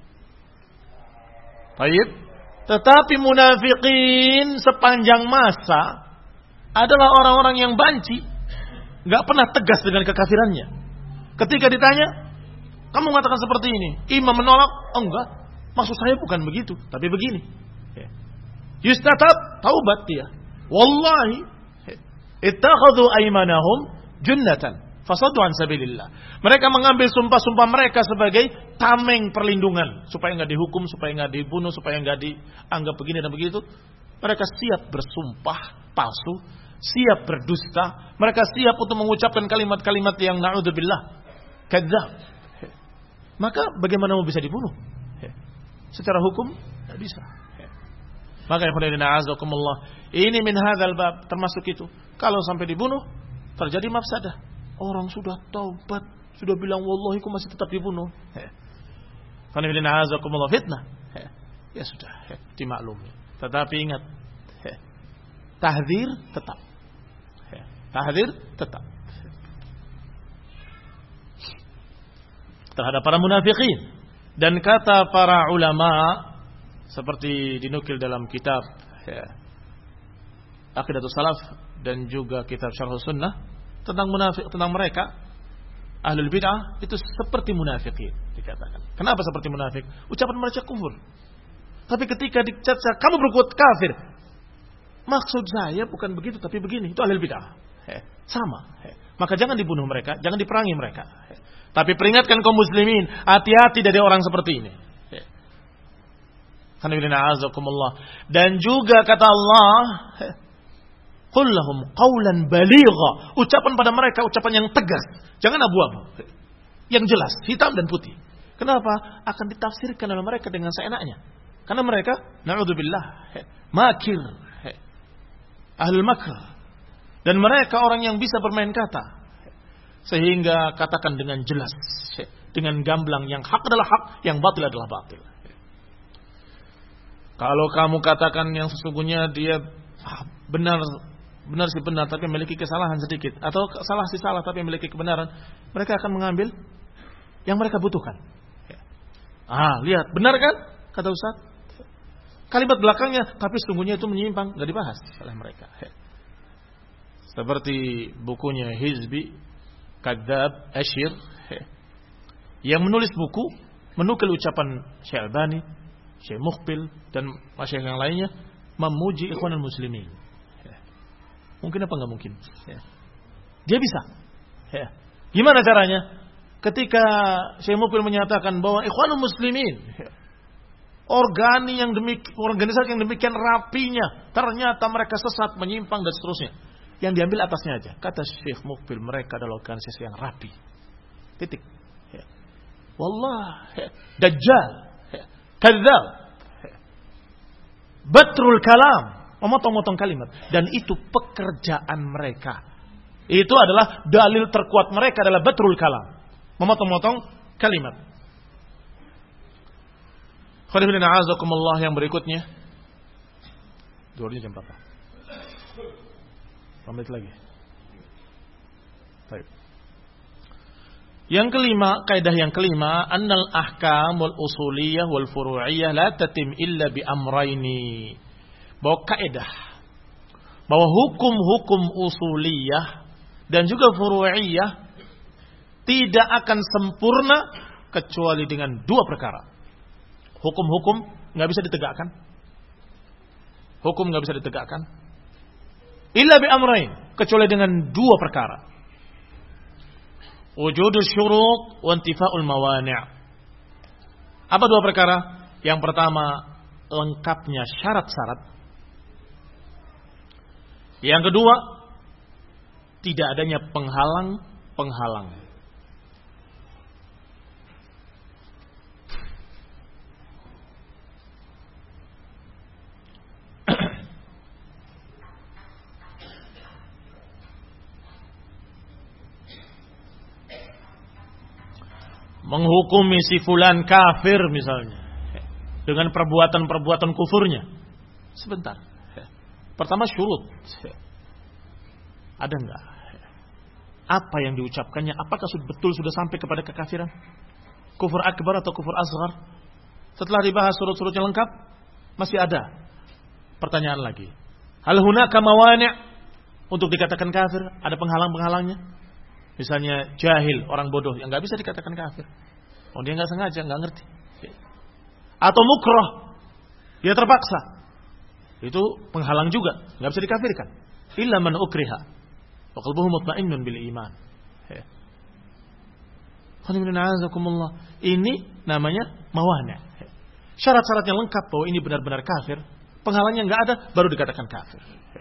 Speaker 1: Baik. Tetapi munafikin sepanjang masa adalah orang-orang yang banci, enggak pernah tegas dengan kekafirannya. Ketika ditanya, kamu mengatakan seperti ini, imam menolak, oh enggak, maksud saya bukan begitu, tapi begini. Yustatab, taubat dia. Wallahi, ittakhadhu aymanahum junnatan fasadu an sabilillah. Mereka mengambil sumpah-sumpah mereka sebagai tameng perlindungan, supaya enggak dihukum, supaya enggak dibunuh, supaya enggak dianggap begini dan begitu. Mereka siap bersumpah palsu, siap berdusta, mereka siap untuk mengucapkan kalimat-kalimat yang na'udzubillah kadzdzab. Maka bagaimana mau bisa dibunuh? Secara hukum tidak bisa. Maka ini min hadzal bab, termasuk itu. Kalau sampai dibunuh terjadi mafsadah. Orang sudah taubat, sudah bilang wallahi kok masih tetap dibunuh. Fitnah. Ya sudah, dimaklumi. Tetapi ingat, tahdzir tetap. Tahdzir tetap. Terhadap para munafikin. Dan kata para ulama seperti dinukil dalam kitab Aqidatus Salaf dan juga kitab Syarh Sunnah tentang munafik, tentang mereka ahlul bid'ah itu seperti munafikin dikatakan. Kenapa seperti munafik? Ucapan mereka kufur. Tapi ketika dicaca kamu berbuat kafir, maksud saya bukan begitu tapi begini. Itu ahlul bid'ah. Sama. Maka jangan dibunuh mereka, jangan diperangi mereka. Tapi peringatkan kaum muslimin, hati-hati dari orang seperti ini. Dan juga kata Allah, qul lahum qawlan baligha. Ucapan pada mereka ucapan yang tegas, jangan abu-abu. Yang jelas, hitam dan putih. Kenapa? Akan ditafsirkan oleh mereka dengan seenaknya. Karena mereka na'udzubillah makir, ahlul makr. Dan mereka orang yang bisa bermain kata. Sehingga katakan dengan jelas, dengan gamblang, yang hak adalah hak, yang batil adalah batil. Kalau kamu katakan yang sesungguhnya dia benar sih benar tapi memiliki kesalahan sedikit, atau salah sih salah tapi memiliki kebenaran, mereka akan mengambil yang mereka butuhkan. Lihat, benar kan? Kata Ustaz. Kalimat belakangnya, tapi sesungguhnya itu menyimpang, enggak dibahas oleh mereka. Seperti bukunya Hizbi Kadzab Ashir yang menulis buku menukil ucapan Syekh Albani, Syekh Muqbil dan masyayikh yang lainnya memuji ikhwanul muslimin. Mungkin apa enggak mungkin? Dia bisa. Gimana caranya? Ketika Syekh Muqbil menyatakan bahwa ikhwanul muslimin organisasi yang demikian rapinya, ternyata mereka sesat, menyimpang dan seterusnya. Yang diambil atasnya aja. Kata Syekh Muqbil, mereka adalah organisasi yang rapi. Titik. Wallah, dajjal, kadzdzab, batrul kalam, memotong-motong kalimat. Dan itu pekerjaan mereka. Itu adalah dalil terkuat mereka adalah batrul kalam, memotong-motong kalimat. Khairuddin a'azakumullah yang berikutnya. Dua jam berapa? Pamit lagi. Baik. Yang kelima, kaidah yang kelima, annal ahkamul usuliyah wal furu'iyah la tatim illa bi amrayni. Bahwa kaidah bahwa hukum-hukum usuliyah dan juga furu'iyah tidak akan sempurna kecuali dengan dua perkara. Hukum-hukum enggak bisa ditegakkan. Hukum enggak bisa ditegakkan illa bi amrayn, kecuali dengan dua perkara. Wujudus syurut wa intifa'ul mawani'. Apa dua perkara? Yang pertama, lengkapnya syarat-syarat. Yang kedua, tidak adanya penghalang-penghalang. Menghukumi si fulan kafir misalnya dengan perbuatan-perbuatan kufurnya. Sebentar. Pertama syurut. Ada enggak? Apa yang diucapkannya? Apakah betul sudah sampai kepada kekafiran? Kufur akbar atau kufur asghar? Setelah dibahas surut-surutnya lengkap, masih ada pertanyaan lagi. Hal hunaka mawani' untuk dikatakan kafir? Ada penghalang-penghalangnya? Misalnya jahil, orang bodoh yang nggak bisa dikatakan kafir. Dia nggak sengaja, nggak ngerti. Atau mukrah, dia terpaksa. Itu penghalang juga, nggak bisa dikafirkan. Illa man ukriha, wa qalbuhu mutmainnun bil iman. Ini namanya mawani'. Syarat-syaratnya lengkap bahwa ini benar-benar kafir. Penghalangnya nggak ada, baru dikatakan kafir.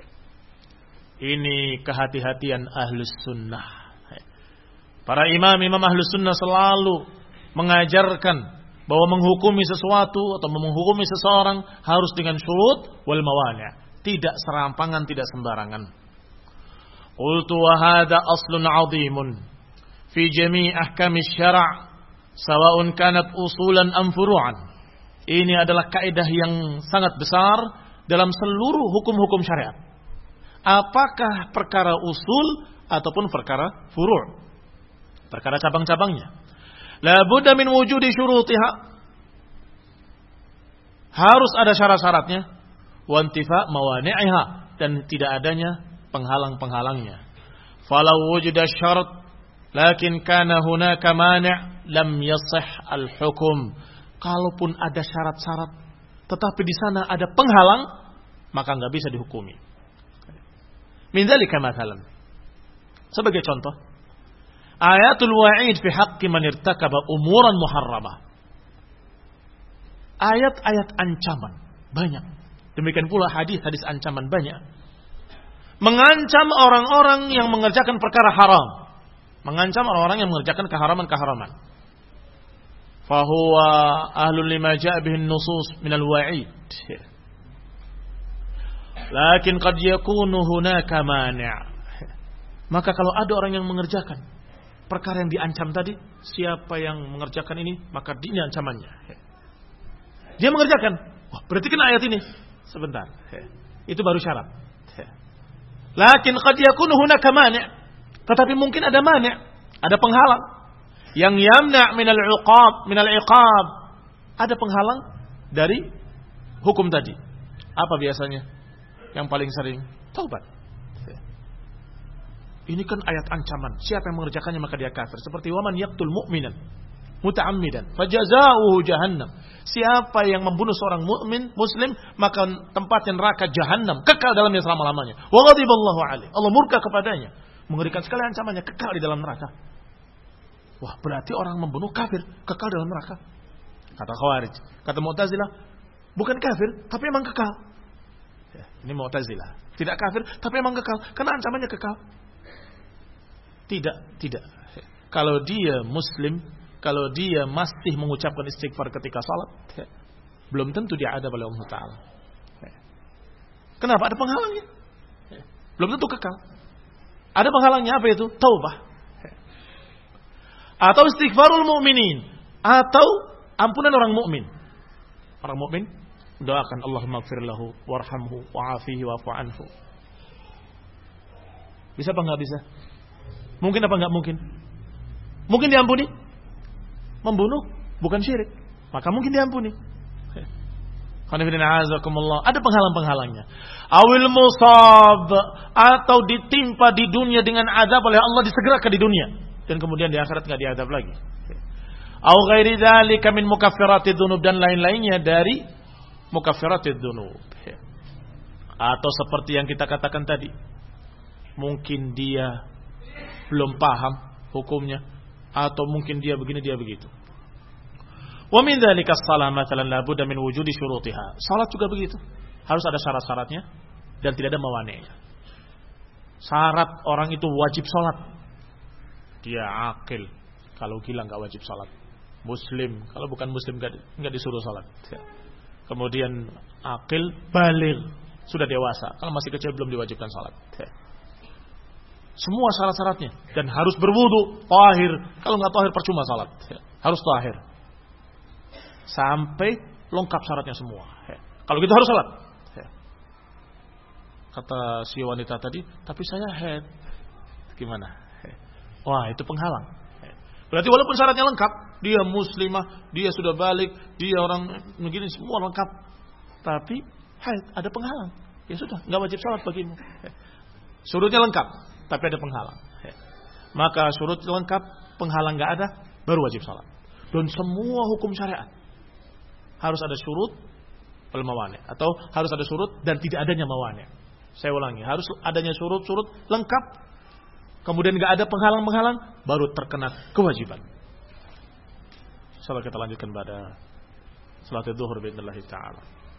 Speaker 1: Ini kehati-hatian ahlus sunnah. Para imam-imam ahlus sunnah selalu mengajarkan bahwa menghukumi sesuatu atau menghukumi seseorang harus dengan syurut wal mawani'. Tidak serampangan, tidak sembarangan. Qultu wa hadha aslun 'azimun fi jami' ahkam asy-syara' sawa'un kanat usulan am furu'an. Ini adalah kaidah yang sangat besar dalam seluruh hukum-hukum syariat. Apakah perkara usul ataupun perkara furu'. Perkara cabang-cabangnya. La budda min wujudi syurutiha. harus ada syarat-syaratnya, wa intifa mawani'iha, dan tidak adanya penghalang-penghalangnya. Falau wujida syarat lakin kana hunaka mani' lam yasih al-hukum. Kalaupun ada syarat-syarat tetapi di sana ada penghalang, maka enggak bisa dihukumi. Min dzalika mathalan, sebagai contoh, ayatul wa'id fi haqqi man irtakaba umuran muharramah. Ayat-ayat ancaman banyak. Demikian pula hadis-hadis ancaman banyak. Mengancam orang-orang yang mengerjakan perkara haram. Mengancam orang-orang yang mengerjakan keharaman-keharaman. Fahuwa ahlul lima ja'a bihin nusus minal wa'id. Lakin qad yakunu hunaka mani'. Maka kalau ada orang yang mengerjakan perkara yang diancam tadi, siapa yang mengerjakan ini, maka ini ancamannya. Dia mengerjakan, wah berarti kena ayat ini. Sebentar, itu baru syarat. Lakin qad yakunu hunaka mani'. Tetapi mungkin ada mani', ada penghalang yang yamna' minal iqab. Ada penghalang dari hukum tadi. Apa biasanya? Yang paling sering taubat. Ini kan ayat ancaman. Siapa yang mengerjakannya maka dia kafir. Seperti waman yaqtul mu'minan muta'ammidan fajazaohu jahannam. Siapa yang membunuh seorang mukmin muslim, maka tempatnya neraka jahannam, kekal dalamnya selama-lamanya. Wa ghadiballahu alaihi. Allah murka kepadanya. Mengerikan sekali ancamannya, kekal di dalam neraka. Wah, berarti orang membunuh kafir, kekal dalam neraka. Kata Khawarij, kata Mu'tazilah, bukan kafir, tapi memang kekal. Ya, ini Mu'tazilah. Tidak kafir, tapi memang kekal. Karena ancamannya kekal. Tidak. Kalau dia muslim, kalau dia masih mengucapkan istighfar ketika salat, belum tentu dia ada oleh Allah Ta'ala. Kenapa? Ada penghalangnya. Belum tentu kekal. Ada penghalangnya, apa itu? Taubah. Atau istighfarul mu'minin. Atau ampunan orang mukmin. Orang mukmin doakan Allahumma ighfir lahu warhamhu wa'afihi wa'fu anhu. Bisa apa enggak bisa? Mungkin apa enggak mungkin? Mungkin diampuni? Membunuh bukan syirik, maka mungkin diampuni. Ada penghalang-penghalangnya. Awil musab, atau ditimpa di dunia dengan azab oleh Allah, disegerakan di dunia dan kemudian di akhirat enggak diazab lagi. Au ghairi dzalika min mukaffiratidz dzunub, dan lain-lainnya dari mukaffiratidz dzunub. Atau seperti yang kita katakan tadi, mungkin dia belum paham hukumnya, atau mungkin dia begini dia begitu. Wa min dzalika shalah mathalan la budda min wujudi syurutiha. Salat juga begitu. Harus ada syarat-syaratnya dan tidak ada mawani'nya. Syarat orang itu wajib salat. Dia akil. Kalau gila enggak wajib salat. Muslim, kalau bukan muslim enggak disuruh salat. Kemudian akil, baligh, sudah dewasa. Kalau masih kecil belum diwajibkan salat. Semua syarat-syaratnya, dan harus berwudu, tahir. Kalau enggak tahir percuma salat. Harus tahir. Sampai lengkap syaratnya semua. Kalau gitu harus salat. Kata si wanita tadi, tapi saya haid. Gimana? Wah, itu penghalang. Berarti walaupun syaratnya lengkap, dia muslimah, dia sudah balik, dia orang begini, semua lengkap, tapi haid, ada penghalang. Ya sudah, enggak wajib salat bagimu. Surutnya lengkap, tapi ada penghalang. Maka surut lengkap, penghalang enggak ada, baru wajib salat. Dan semua hukum syariat harus ada surut wal mawani', atau harus ada surut dan tidak adanya mawani'. Saya ulangi, harus adanya surut-surut lengkap, kemudian enggak ada penghalang-penghalang, baru terkena kewajiban. Insyaallah kita lanjutkan pada salat zuhur باذن الله taala.